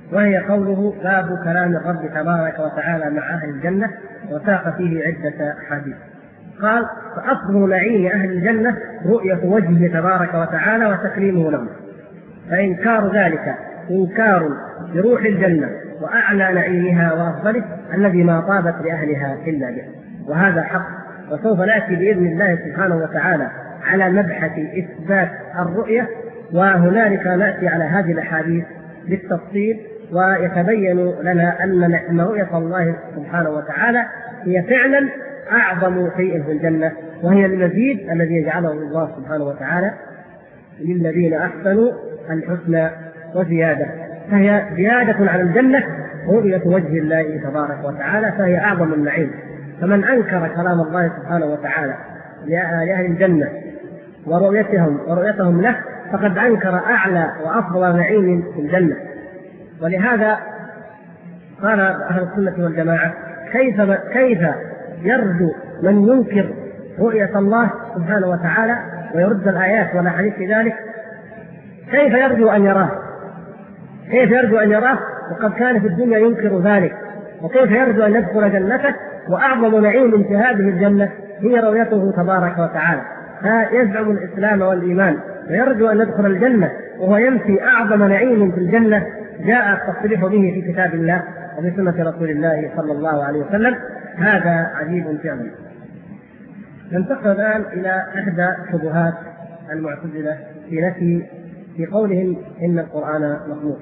وهي قوله: باب كلام الرب تبارك وتعالى مع أهل الجنة، وساق فيه عدة حديث. قال: فأصل نعيم أهل الجنة رؤية وجهه تبارك وتعالى وتكريمه لهم، فإنكار ذلك إنكار لروح الجنة وأعلى نعيمها وأفضله الذي ما طابت لأهلها إلا به، وهذا حق. وسوف نأتي بإذن الله سبحانه وتعالى على مبحث إثبات الرؤية، وهنالك نأتي على هذه الأحاديث بالتفصيل، ويتبين لنا أن رؤية الله سبحانه وتعالى هي فعلا أعظم شيء في الجنة، وهي المزيد الذي يجعله الله سبحانه وتعالى للذين أحسنوا الحسنى وزيادة، فهي زيادة على الجنة رؤية وجه الله تبارك وتعالى، فهي أعظم النعيم. فمن أنكر كلام الله سبحانه وتعالى لأهل الجنة ورؤيتهم له فقد أنكر أعلى وأفضل نعيم في الجنة. ولهذا قال أهل السنة والجماعة: كيف يرجو من ينكر رؤية الله سبحانه وتعالى ويرد الآيات والأحاديث في ذلك؟ كيف يرجو أن يراه؟ كيف يرجو أن يراه وقد كان في الدنيا ينكر ذلك؟ وكيف يرجو أن يدخل جنته وأعظم نعيم في هذه الجنة هي رؤيته تبارك وتعالى؟ فيزعم الإسلام والإيمان ويرجو أن يدخل الجنة وهو ينفي أعظم نعيم في الجنة جاء التصريح به في كتاب الله وفي سنة رسول الله صلى الله عليه وسلم. هذا عجيب فعلا. ننتقل الآن إلى إحدى شبهات المعتزلة في قولهم إن القرآن مخلوق.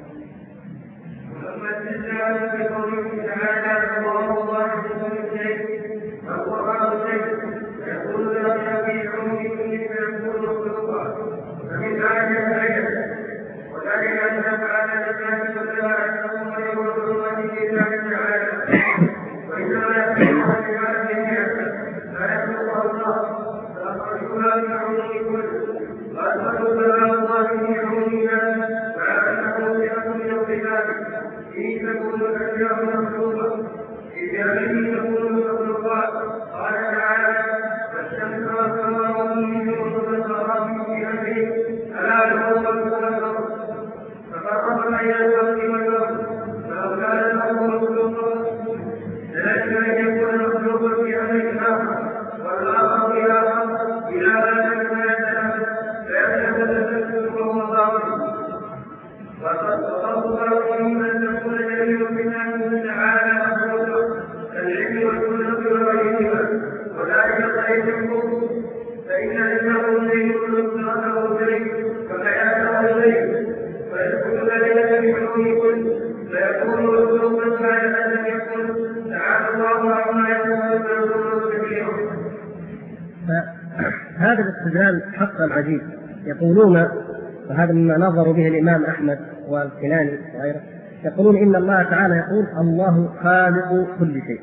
هذا الاستدلال حقا عجيب. يقولون، وهذا مما نظروا به الإمام أحمد والكناني وغيره، يقولون إن الله تعالى يقول: الله خالق كل شيء.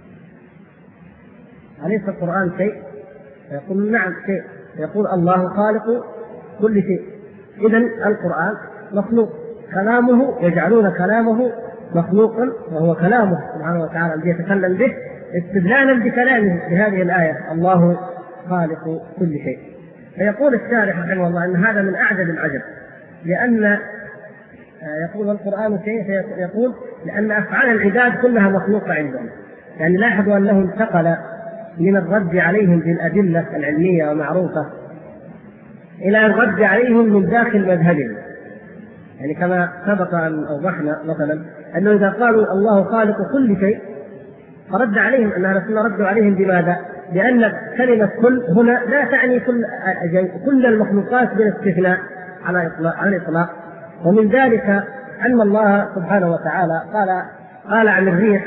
أليس القرآن شيء؟ يقول: نعم شيء. يقول: الله خالق كل شيء. إذن القرآن مخلوق، كلامه يجعلون كلامه مخلوقا وهو كلامه سبحانه وتعالى الذي يتكلم به استدلالا بكلامه بهذه الآية: الله خالق كل شيء. فيقول الشارح رحمه الله أن هذا من أعجب العجب، لأن يقول القرآن شيء، يقول لأن أفعال العباد كلها مخلوقة عندهم. يعني لاحظوا أنه انتقل من الرد عليهم بالأدلة العلمية ومعروفة إلى الرد عليهم من داخل مذهبهم. يعني كما سبق أن أوضحنا مثلا أنه إذا قالوا الله خالق كل شيء فرد عليهم أن أهل السنة ردوا عليهم بماذا؟ لأن كلمة كل هنا لا تعني كل المخلوقات بالاستثناء على الإطلاق. ومن ذلك أن الله سبحانه وتعالى قال عن الريح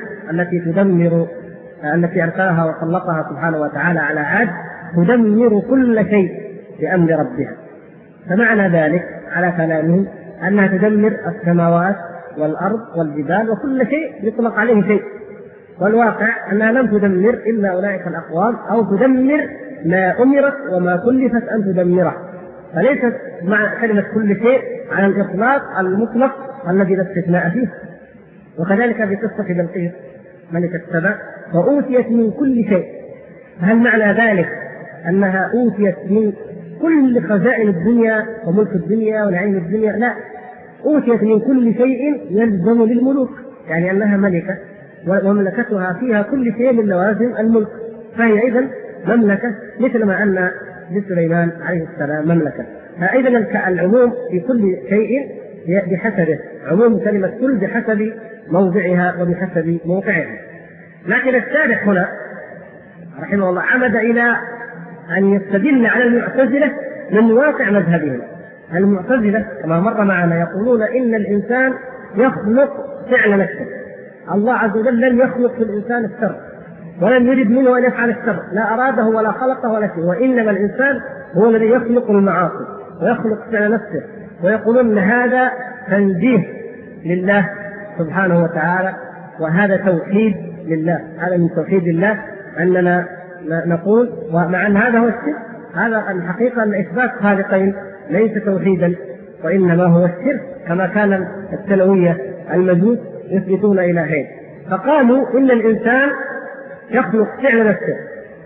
التي أرسلها وخلقها سبحانه وتعالى على عاد: تدمر كل شيء بأمر ربها. فمعنى ذلك على كلامهم أنها تدمر السماوات والأرض والجبال وكل شيء يطلق عليه شيء، والواقع أنها لم تدمر إلا أولئك الأقوام، أو تدمر ما أمرت وما كلفت أن تدمره. فليست مع كلمة كل شيء على الإطلاق المطلق الذي لا استثناء فيه. وكذلك في قصة بلقيس ملكة سبأ: وأوتيت من كل شيء. هل معنى ذلك أنها أوتيت من كل خزائن الدنيا وملك الدنيا ونعيم الدنيا؟ لا، أوتيت من كل شيء يلزم للملوك، يعني أنها ملكة ومملكتها فيها كل شيء من لوازم الملك، فهي إذن مملكة مثل ما أن لسليمان عليه السلام مملكة. فإذا العموم في كل شيء بحسبه، عموم كلمة كل بحسب موضعها وبحسب موقعها. لكن الشارح هنا رحمه الله عمد إلى أن يستدل على المعتزلة من واقع مذهبهم. المعتزلة كما مر معنا يقولون إن الإنسان يخلق فعل نفسه، الله عز وجل لم يخلق في الإنسان الشر ولم يرد منه أن يفعل الشر، لا أراده ولا خلقه ولا شيء، وإنما الإنسان هو الذي يخلق المعاصي ويخلق فعل نفسه، ويقولون هذا تنزيه لله سبحانه وتعالى، وهذا توحيد لله، هذا من توحيد الله أننا نقول. ومع أن هذا هو الشرك، هذا الحقيقة أن إثبات خالقين ليس توحيدا وإنما هو الشرك، كما كان السلوية المجوس يثبتون إلهين. فقالوا إن الإنسان يخلق فعل نفسه،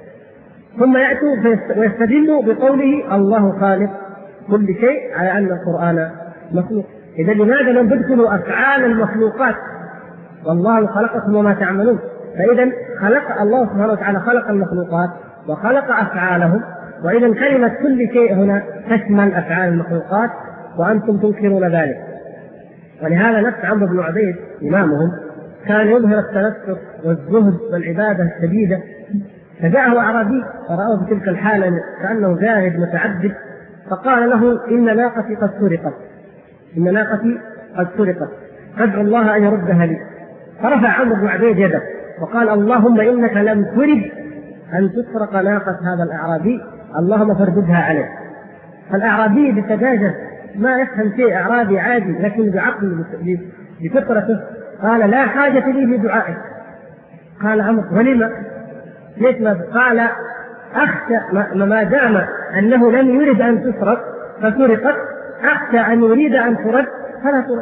ثم يأتوا ويستدلوا بقوله الله خالق كل شيء على أن القرآن مخلوق. إذا لماذا لم تدخلوا أفعال المخلوقات؟ والله خلقكم وما تعملون. فإذا خلق الله سبحانه وتعالى خلق المخلوقات وخلق أفعالهم، وإذا كلمة كل شيء هنا تشمل أفعال المخلوقات وأنتم تنكرون ذلك. ولهذا نفس عمرو بن عبيد إمامهم كان يظهر التنفس والزهد والعبادة الشديدة، فجاءه أعرابي فرآه بتلك الحالة كأنه زاهد متعبد، فقال له إن ناقتي قد سرقت، إن ناقتي قد سرقت، فادعو الله أن يردها لي. فرفع عمرو بن عبيد يده وقال اللهم إنك لم ترد أن تسرق ناقة هذا الأعرابي، اللهم فارددها عليه. فالأعرابي بسذاجة ما يفهم شيء، أعرابي عادي لكن بعقل بفطرته قال لا حاجة لي في دعائك. قال عمرو ولما؟ ليش ما؟ قال أخشى ما دام أنه لم يرد أن تسرق فسرقت، أخشى أن يريد أن ترد فلا ترد.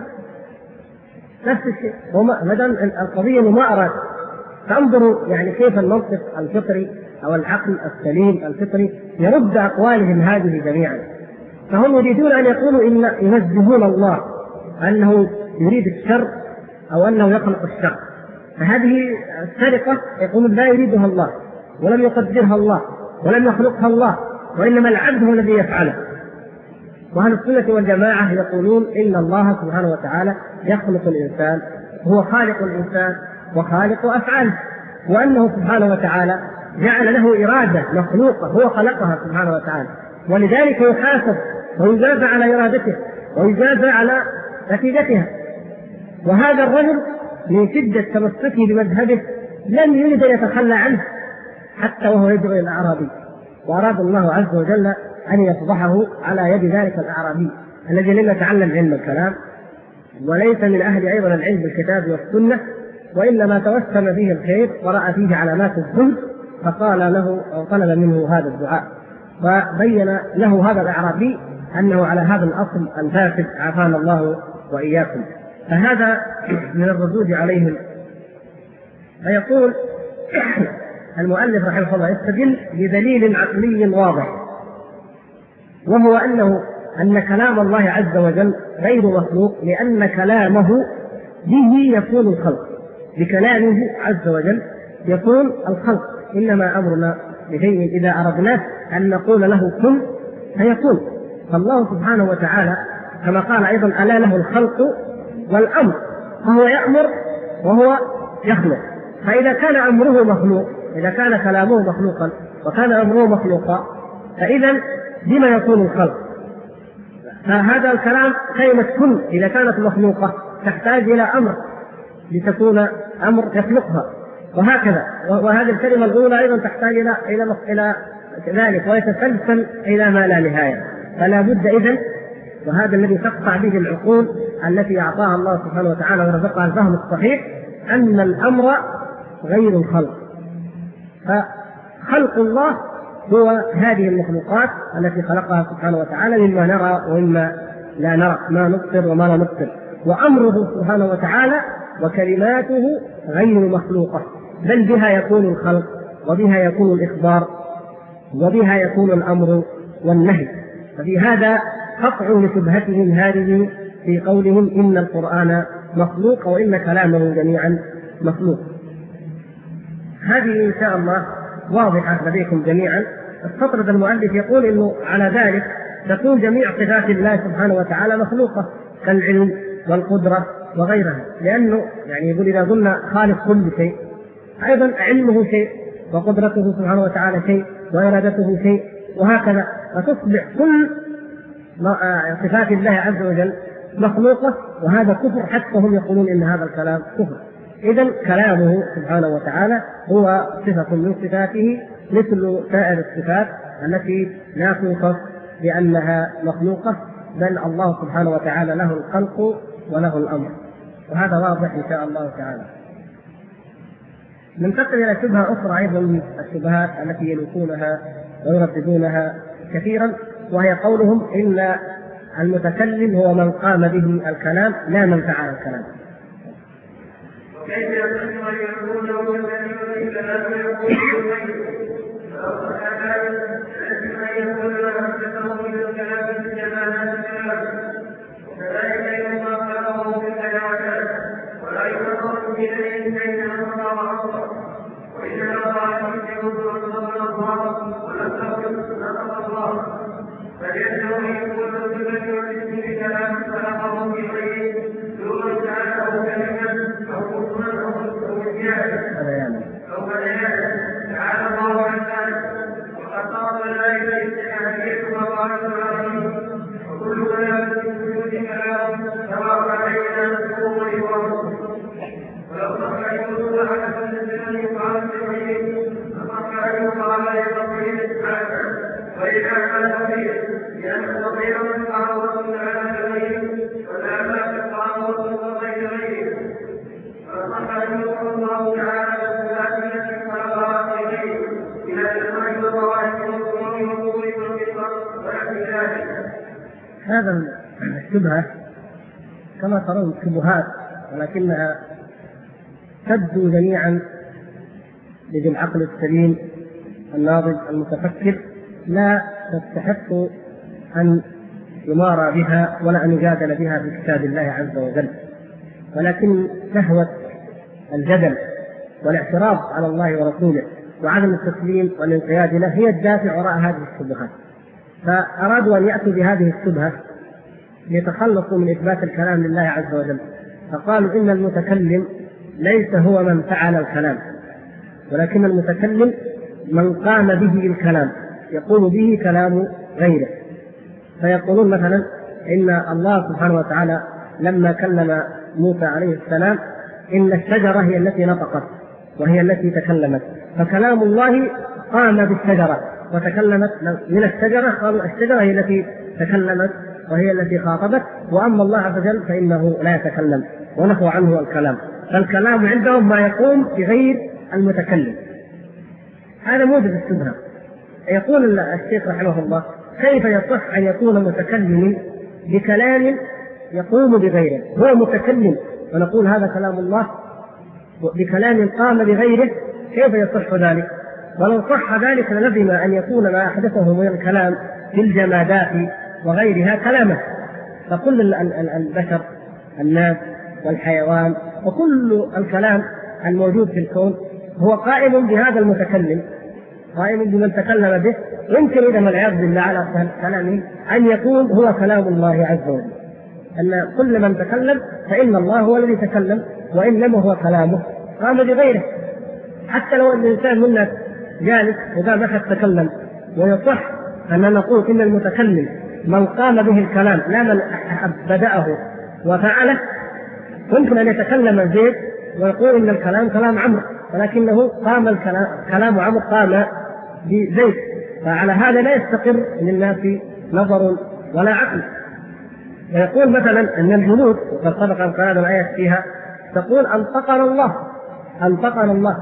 نفس الشيء، مدام القضية ما أراد. فانظروا يعني كيف المنطق الفطري أو العقل السليم الفطري يرد أقوالهم هذه جميعا. فهم يريدون أن يقولوا إن ينزهون الله أنه يريد الشر أو أنه يخلق الشر، فهذه السرقة يقولون لا يريدها الله ولم يقدرها الله ولم يخلقها الله، وإنما العبد هو الذي يفعله. وأهل السنة والجماعة يقولون إن الله سبحانه وتعالى يخلق الإنسان، هو خالق الإنسان وخالق أفعاله، وأنه سبحانه وتعالى جعل له إرادة مخلوقة هو خلقها سبحانه وتعالى، ولذلك يحاسب ويجازى على إرادته ويجازى على نتيجتها. وهذا الرجل من شدة تمسكه بمذهبه لم يريد أن يتخلى عنه حتى وهو يدعو إلى الأعرابي، وأراد الله عز وجل أن يفضحه على يد ذلك الأعرابي الذي لم يتعلم علم الكلام وليس من أهل أيضا العلم بالكتاب والسنة، وإنما توسم به الخير ورأى فيه علامات الزهد، فقال له أو طلب منه هذا الدعاء، وبين له هذا الأعرابي أنه على هذا الأصل الفاسد عافانا الله وإياكم. فهذا من الردود عليهم. فيقول المؤلف رحمه الله يستدل بدليل عقلي واضح، وهو أن كلام الله عز وجل غير مخلوق، لأن كلامه به يكون الخلق، بكلامه عز وجل يكون الخلق. إنما أمرنا بشيء إذا أردناه أن نقول له كن فيكون. فالله سبحانه وتعالى كما قال أيضا ألا له الخلق والأمر، فهو يأمر وهو يخلق. فإذا كان أمره مخلوق، إذا كان كلامه مخلوقا وكان أمره مخلوقا، فإذا بما يكون الخلق؟ فهذا الكلام كلمة كن إذا كانت مخلوقة تحتاج إلى أمر لتكون أمر يخلقها، وهكذا. وهذه الكلمة الأولى أيضا تحتاج إلى ذلك، ويتسلسل إلى ما لا نهاية. فلا بد إذن، وهذا الذي تقطع به العقول التي أعطاها الله سبحانه وتعالى ورزقها الفهم الصحيح، أن الأمر غير الخلق. فخلق الله هو هذه المخلوقات التي خلقها سبحانه وتعالى مما نرى ومما لا نرى، ما نبصر وما لا نبصر. وأمره سبحانه وتعالى وكلماته غير مخلوقة، بل بها يكون الخلق وبها يكون الإخبار وبها يكون الأمر والنهي. ففي هذا قطع لشبهتهم هذه في قولهم إن القرآن مخلوق وإن كلامه جميعا مخلوق. هذه إن شاء الله واضحة لديكم جميعا. استطرد المؤلف يقول إنه على ذلك تكون جميع صفات الله سبحانه وتعالى مخلوقة كالعلم والقدرة وغيرها، لأنه يعني يقول إذا قلنا خالق كل شيء أيضا علمه شيء وقدرته سبحانه وتعالى شيء وإرادته شيء وهكذا، فتصبح كل صفات الله عز وجل مخلوقة، وهذا كفر حتى هم يقولون إن هذا الكلام كفر. إذن كلامه سبحانه وتعالى هو صفة من صفاته مثل سائر الصفات التي لا توصف بأنها مخلوقة، بل الله سبحانه وتعالى له الخلق وله الأمر، وهذا واضح إن شاء الله تعالى. ننتقل إلى شبهة أخرى أيضا من الشبهات التي يلوكونها ويرددونها كثيرا، وهي قولهم إن المتكلم هو من قام به الكلام لا من فعل الكلام.
وكيف يصح أن يكون هو الذي كلام يقول أن يكون نفسه من الكلام في جماعة الكلام، وكذلك يما قاله في الحيوانات ولا يفرق إليه بين الله وعصره، وإنما الله يقول الله ولم تكن الله، فلأنه يكون الصفة والاسم كلام خلقه بغيره دون جعله كلمة أو كفرا أو بيانا أو بيانا، تعالى الله عن ذلك. وقد قال ذلك الاستحالية وقال العالمين، وكل كلام في وجود كلام سواء علينا الأمور ورسوله، ولو صح أن يقول أحد الذين يقال بغيره فصح أن يقال لغيره تعالى وإذا كان غيره، لأن الغير من تعرض على غيره ولا باس تعرض غير غيره، فصح أن يقول الله تعالى بالذات التي خلقها غيره إلى السماء والروائح والطول والطول والفطر والاعتدال.
هذا الشبهة كما ترون شبهات، ولكنها تبدو جميعا لذي العقل السليم الناضج المتفكر، لا تستحق أن يمارى بها ولا أن يجادل بها في كتاب الله عز وجل، ولكن شهوة الجدل والاعتراض على الله ورسوله وعدم التسليم والانقياد له هي الدافع وراء هذه الشبهات. فأرادوا أن يأتوا بهذه الشبهة ليتخلصوا من إثبات الكلام لله عز وجل، فقالوا إن المتكلم ليس هو من فعل الكلام، ولكن المتكلم من قام به الكلام، يقوم به كلام غيره. فيقولون مثلا إن الله سبحانه وتعالى لما كلم موسى عليه السلام إن الشجرة هي التي نطقت وهي التي تكلمت، فكلام الله قام بالشجرة وتكلمت من الشجرة، قالوا الشجرة هي التي تكلمت وهي التي خاطبت، وأما الله عز وجل فإنه لا يتكلم ونفوا عنه الكلام، فالكلام عندهم ما يقوم بغير المتكلم. هذا موجب الشبهة. يقول الشيخ رحمه الله كيف يصح أن يكون متكلم بكلام يقوم بغيره؟ هو متكلم ونقول هذا كلام الله بكلام قام بغيره، كيف يصح ذلك؟ ولو صح ذلك للزم أن يكون ما أحدثه من الكلام في الجمادات وغيرها كلامه، فكل البشر الناس والحيوان وكل الكلام الموجود في الكون هو قائم بهذا المتكلم، قائم بمن تكلم به. يمكن إذا والعياذ بالله على كلامه أن يكون هو كلام الله عز وجل، أن كل من تكلم فإن الله هو الذي تكلم، وإنما هو كلامه قام بغيره. حتى لو أن الإنسان منا جالس وقال أحد تكلم، ويصح أن نقول إن المتكلم من قام به الكلام لا من بدأه وفعله. ممكن أن يتكلم زيد ويقول إن الكلام كلام عمرو، ولكنه قام كلام عمرو قام بزيد، فعلى هذا لا يستقر للناس نظر ولا عقل. ويقول مثلا أن الجنود، وقد سبق أن قرأنا الآية فيها، تقول أنطقنا الله، أنطقنا الله،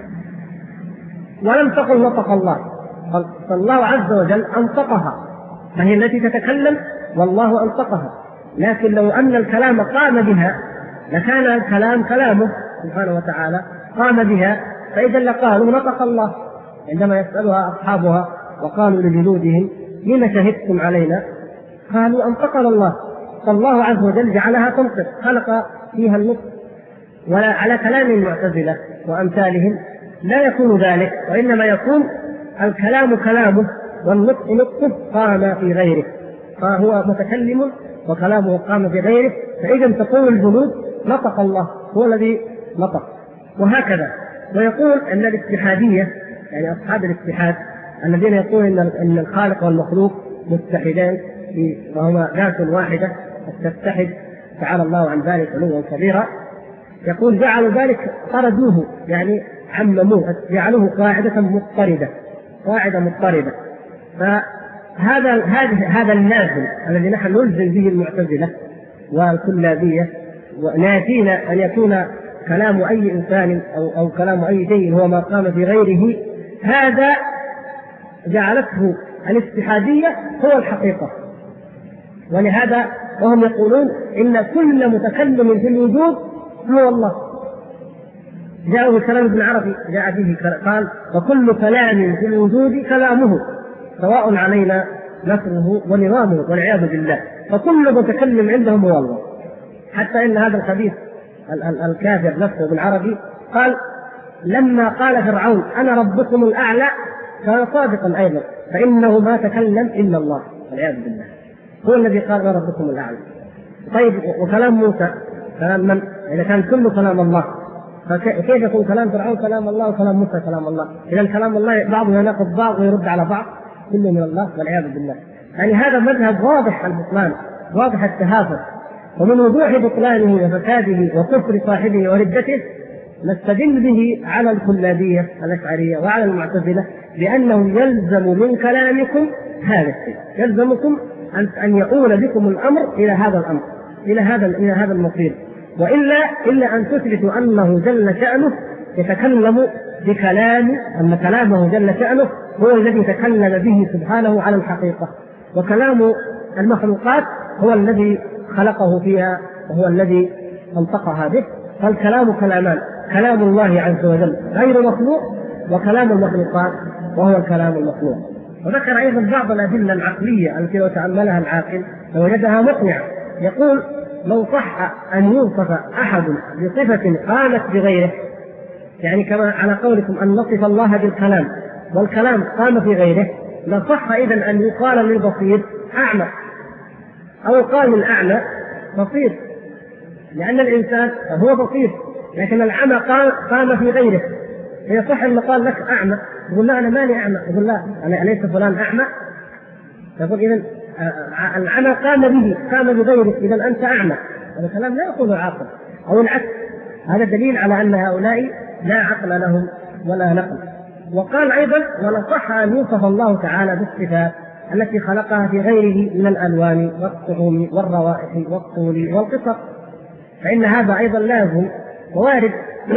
ولم تقل نطق الله، فالله عز وجل أنطقها، فهي التي تتكلم والله أنطقها. لكن لو أن الكلام قام بها لكان الكلام كلامه سبحانه وتعالى قام بها، فإذا لقالوا نطق الله. عندما يسألها أصحابها وقالوا لجنودهم لما شهدتم علينا؟ قالوا أنطقنا الله. فالله عز وجل جعلها تنطق، خلق فيها النطق. ولا على كلام المعتزلة وأمثالهم لا يكون ذلك، وإنما يكون الكلام كلامه والنطق نطقه قام في غيره، فهو متكلم وكلامه قام في غيره. فإذا تقول الجنود نطق الله، هو الذي نطق، وهكذا. ويقول أن الاتحادية، يعني أصحاب الاتحاد الذين يقولون أن الخالق والمخلوق متحدان وهما ذات واحدة تتحد تعالى الله عن ذلك علوا كبيرا، يقول جعلوا ذلك طردوه، يعني عمموه، جعلوه قاعدة مضطردة. فهذا اللازم الذي نحن نلزم به المعتزلة والكلابية، وناتينا أن يكون كلام أي إنسان أو كلام أي شيء هو ما قام في غيره، هذا جعلته الاتحادية هو الحقيقة. ولهذا وهم يقولون إن كل متكلم في الوجود هو الله. جاءوا بكلام ابن عربي جاء فيه قال: وكل كلام في الوجود كلامه سواء علينا نصره ونظامه والعياذ بالله. فكل متكلم عندهم هو الله. حتى إن هذا الخبيث الكافر نفسه ابن عربي قال لما قال فرعون أنا ربكم الأعلى كان صادقا أيضا، فإنه ما تكلم إلا الله والعياذ بالله، هو الذي قال أنا ربكم الأعلى. طيب وكلام موسى كلام من؟ إذا كان كله كلام الله، فكيف يكون كلام فرعون كلام الله وكلام موسى كلام الله؟ إذا كلام الله بعضه يناقض بعض ويرد على بعض، كله من الله والعياذ بالله. يعني هذا مذهب واضح البطلان، واضح التهافت. ومن وضوح بطلانه وفساده وكفر صاحبه وردته نستدل به على الكلابية الأشعرية وعلى المعتزلة بأنه يلزم من كلامكم هذا الشيء، يلزمكم أن يؤول بكم الأمر إلى هذا الأمر، إلى هذا المصير، إلا أن تثبتوا أنه جل شأنه يتكلم بكلام، أن كلامه جل شأنه هو الذي تكلم به سبحانه على الحقيقة، وكلام المخلوقات هو الذي خلقه فيها وهو الذي انطقها به. فالكلام كلامان: كلام الله عز وجل غير مخلوق، وكلام المخلوقات وهو الكلام المخلوق. وذكر أيضا بعض الأدلة العقلية التي لو تأملها العاقل لوجدها مقنعة. يقول: لو صح أن يوصف أحد بصفة قامت بغيره، يعني كما على قولكم أن نصف الله بالكلام والكلام قام في غيره، لصح إذن أن يقال للبصير أعمى، أو يقال للأعمى بصير، لأن الإنسان هو بصير لكن العمى قام في غيره. فيصح أن قال لك أعمى، يقول لا أنا ماني أعمى، يقول لا أنا أليس فلان أعمى؟ يقول إذن العمى قام بغيره، إذن أنت أعمى. هذا الكلام لا يقول عاقل، أو العكس. هذا دليل على أن هؤلاء لا عقل لهم ولا نقل. وقال أيضا: ولا صح أن يوصف الله تعالى بالصفات التي خلقها في غيره من الألوان والطعوم والروائح والطول والقصر، فإن هذا أيضا لازم ووارد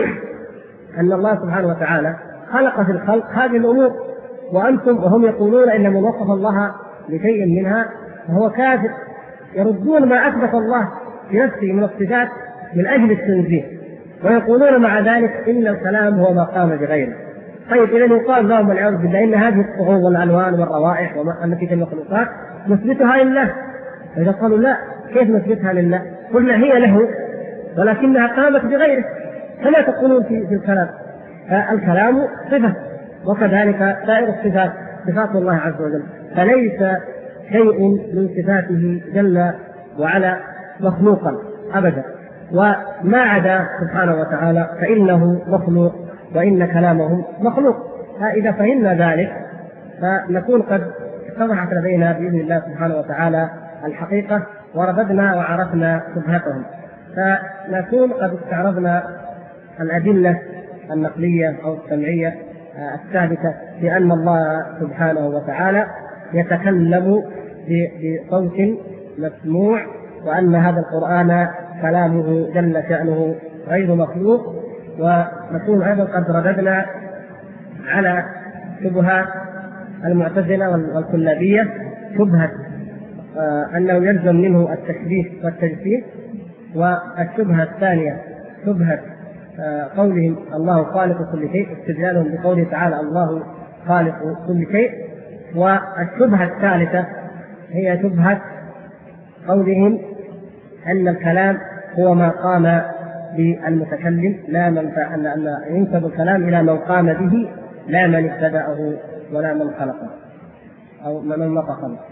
أن الله سبحانه وتعالى خلق في الخلق هذه الأمور، وهم يقولون إن من وصف الله بشيء منها فهو كافر، يردون ما أثبت الله في نفسه من الصفات من أجل التنزيه، ويقولون مع ذلك إن الكلام هو ما قام بغيره. طيب إذا يقال لهم والعياذ بالله إن هذه الطعوم والألوان والروائح التي في المخلوقات نثبتها لله. إذا قالوا لا، كيف نثبتها لله؟ قلنا هي له ولكنها قامت بغيره، كما تقولون في الكلام. الكلام صفة، وكذلك سائر الصفات صفات الله عز وجل، فليس شيء من صفاته جل وعلا مخلوقا أبدا، وما عدا سبحانه وتعالى فإنه مخلوق، وإن كلامه مخلوق. إذا فهمنا ذلك فنكون قد اتضحت لدينا بإذن الله سبحانه وتعالى الحقيقة، ورددنا وعرفنا شبهتهم، فنكون قد استعرضنا الأدلة النقلية أو السمعية الثابتة بأن الله سبحانه وتعالى يتكلم بصوت مسموع، وأن هذا القرآن كلامه جل شأنه غير مخلوق. ونكون أيضا قد رددنا على شبهات المعتزلة والكلابية، شبهة أنه يلزم منه التشبيه والتجسيم، والشبهة الثانية شبهة قولهم الله خالق كل شيء، استدلالهم بقوله تعالى الله خالق كل شيء. والشبهة الثالثة هي شبهة قولهم أن الكلام هو ما قام بالمتكلم، لا من أن ينسب الكلام إلى من قام به لا من ابتدأه ولا من خلقه أو من نطق به.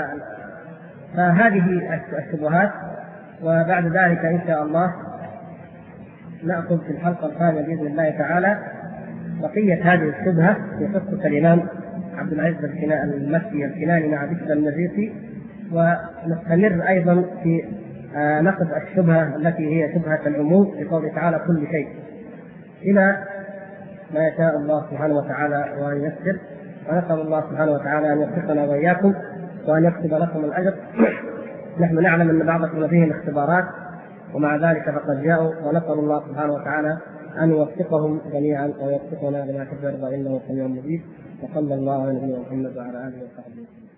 فهذه الشبهات. وبعد ذلك إن شاء الله نأخذ في الحلقة القادمة بإذن الله تعالى بقية هذه الشبهة في قصة الإمام عبد العزيز المكي الكناني مع بشر المريسي، ونستمر أيضا في نقد الشبهة التي هي شبهة العموم لقوله تعالى كل شيء، إلى ما يشاء الله سبحانه وتعالى وأن ييسر. ونسأل الله سبحانه وتعالى أن يوفقنا وإياكم وأن يكتب لكم الأجر. نحن نعلم أن بعضكم فيه الاختبارات ومع ذلك فقد جاءوا، ونسأل الله سبحانه وتعالى أن يوفقهم جميعا ويوفقنا لما يحب ويرضى إنه سميع مجيب. وصلى الله على نبينا محمد وعلى آله وصحبه وسلم.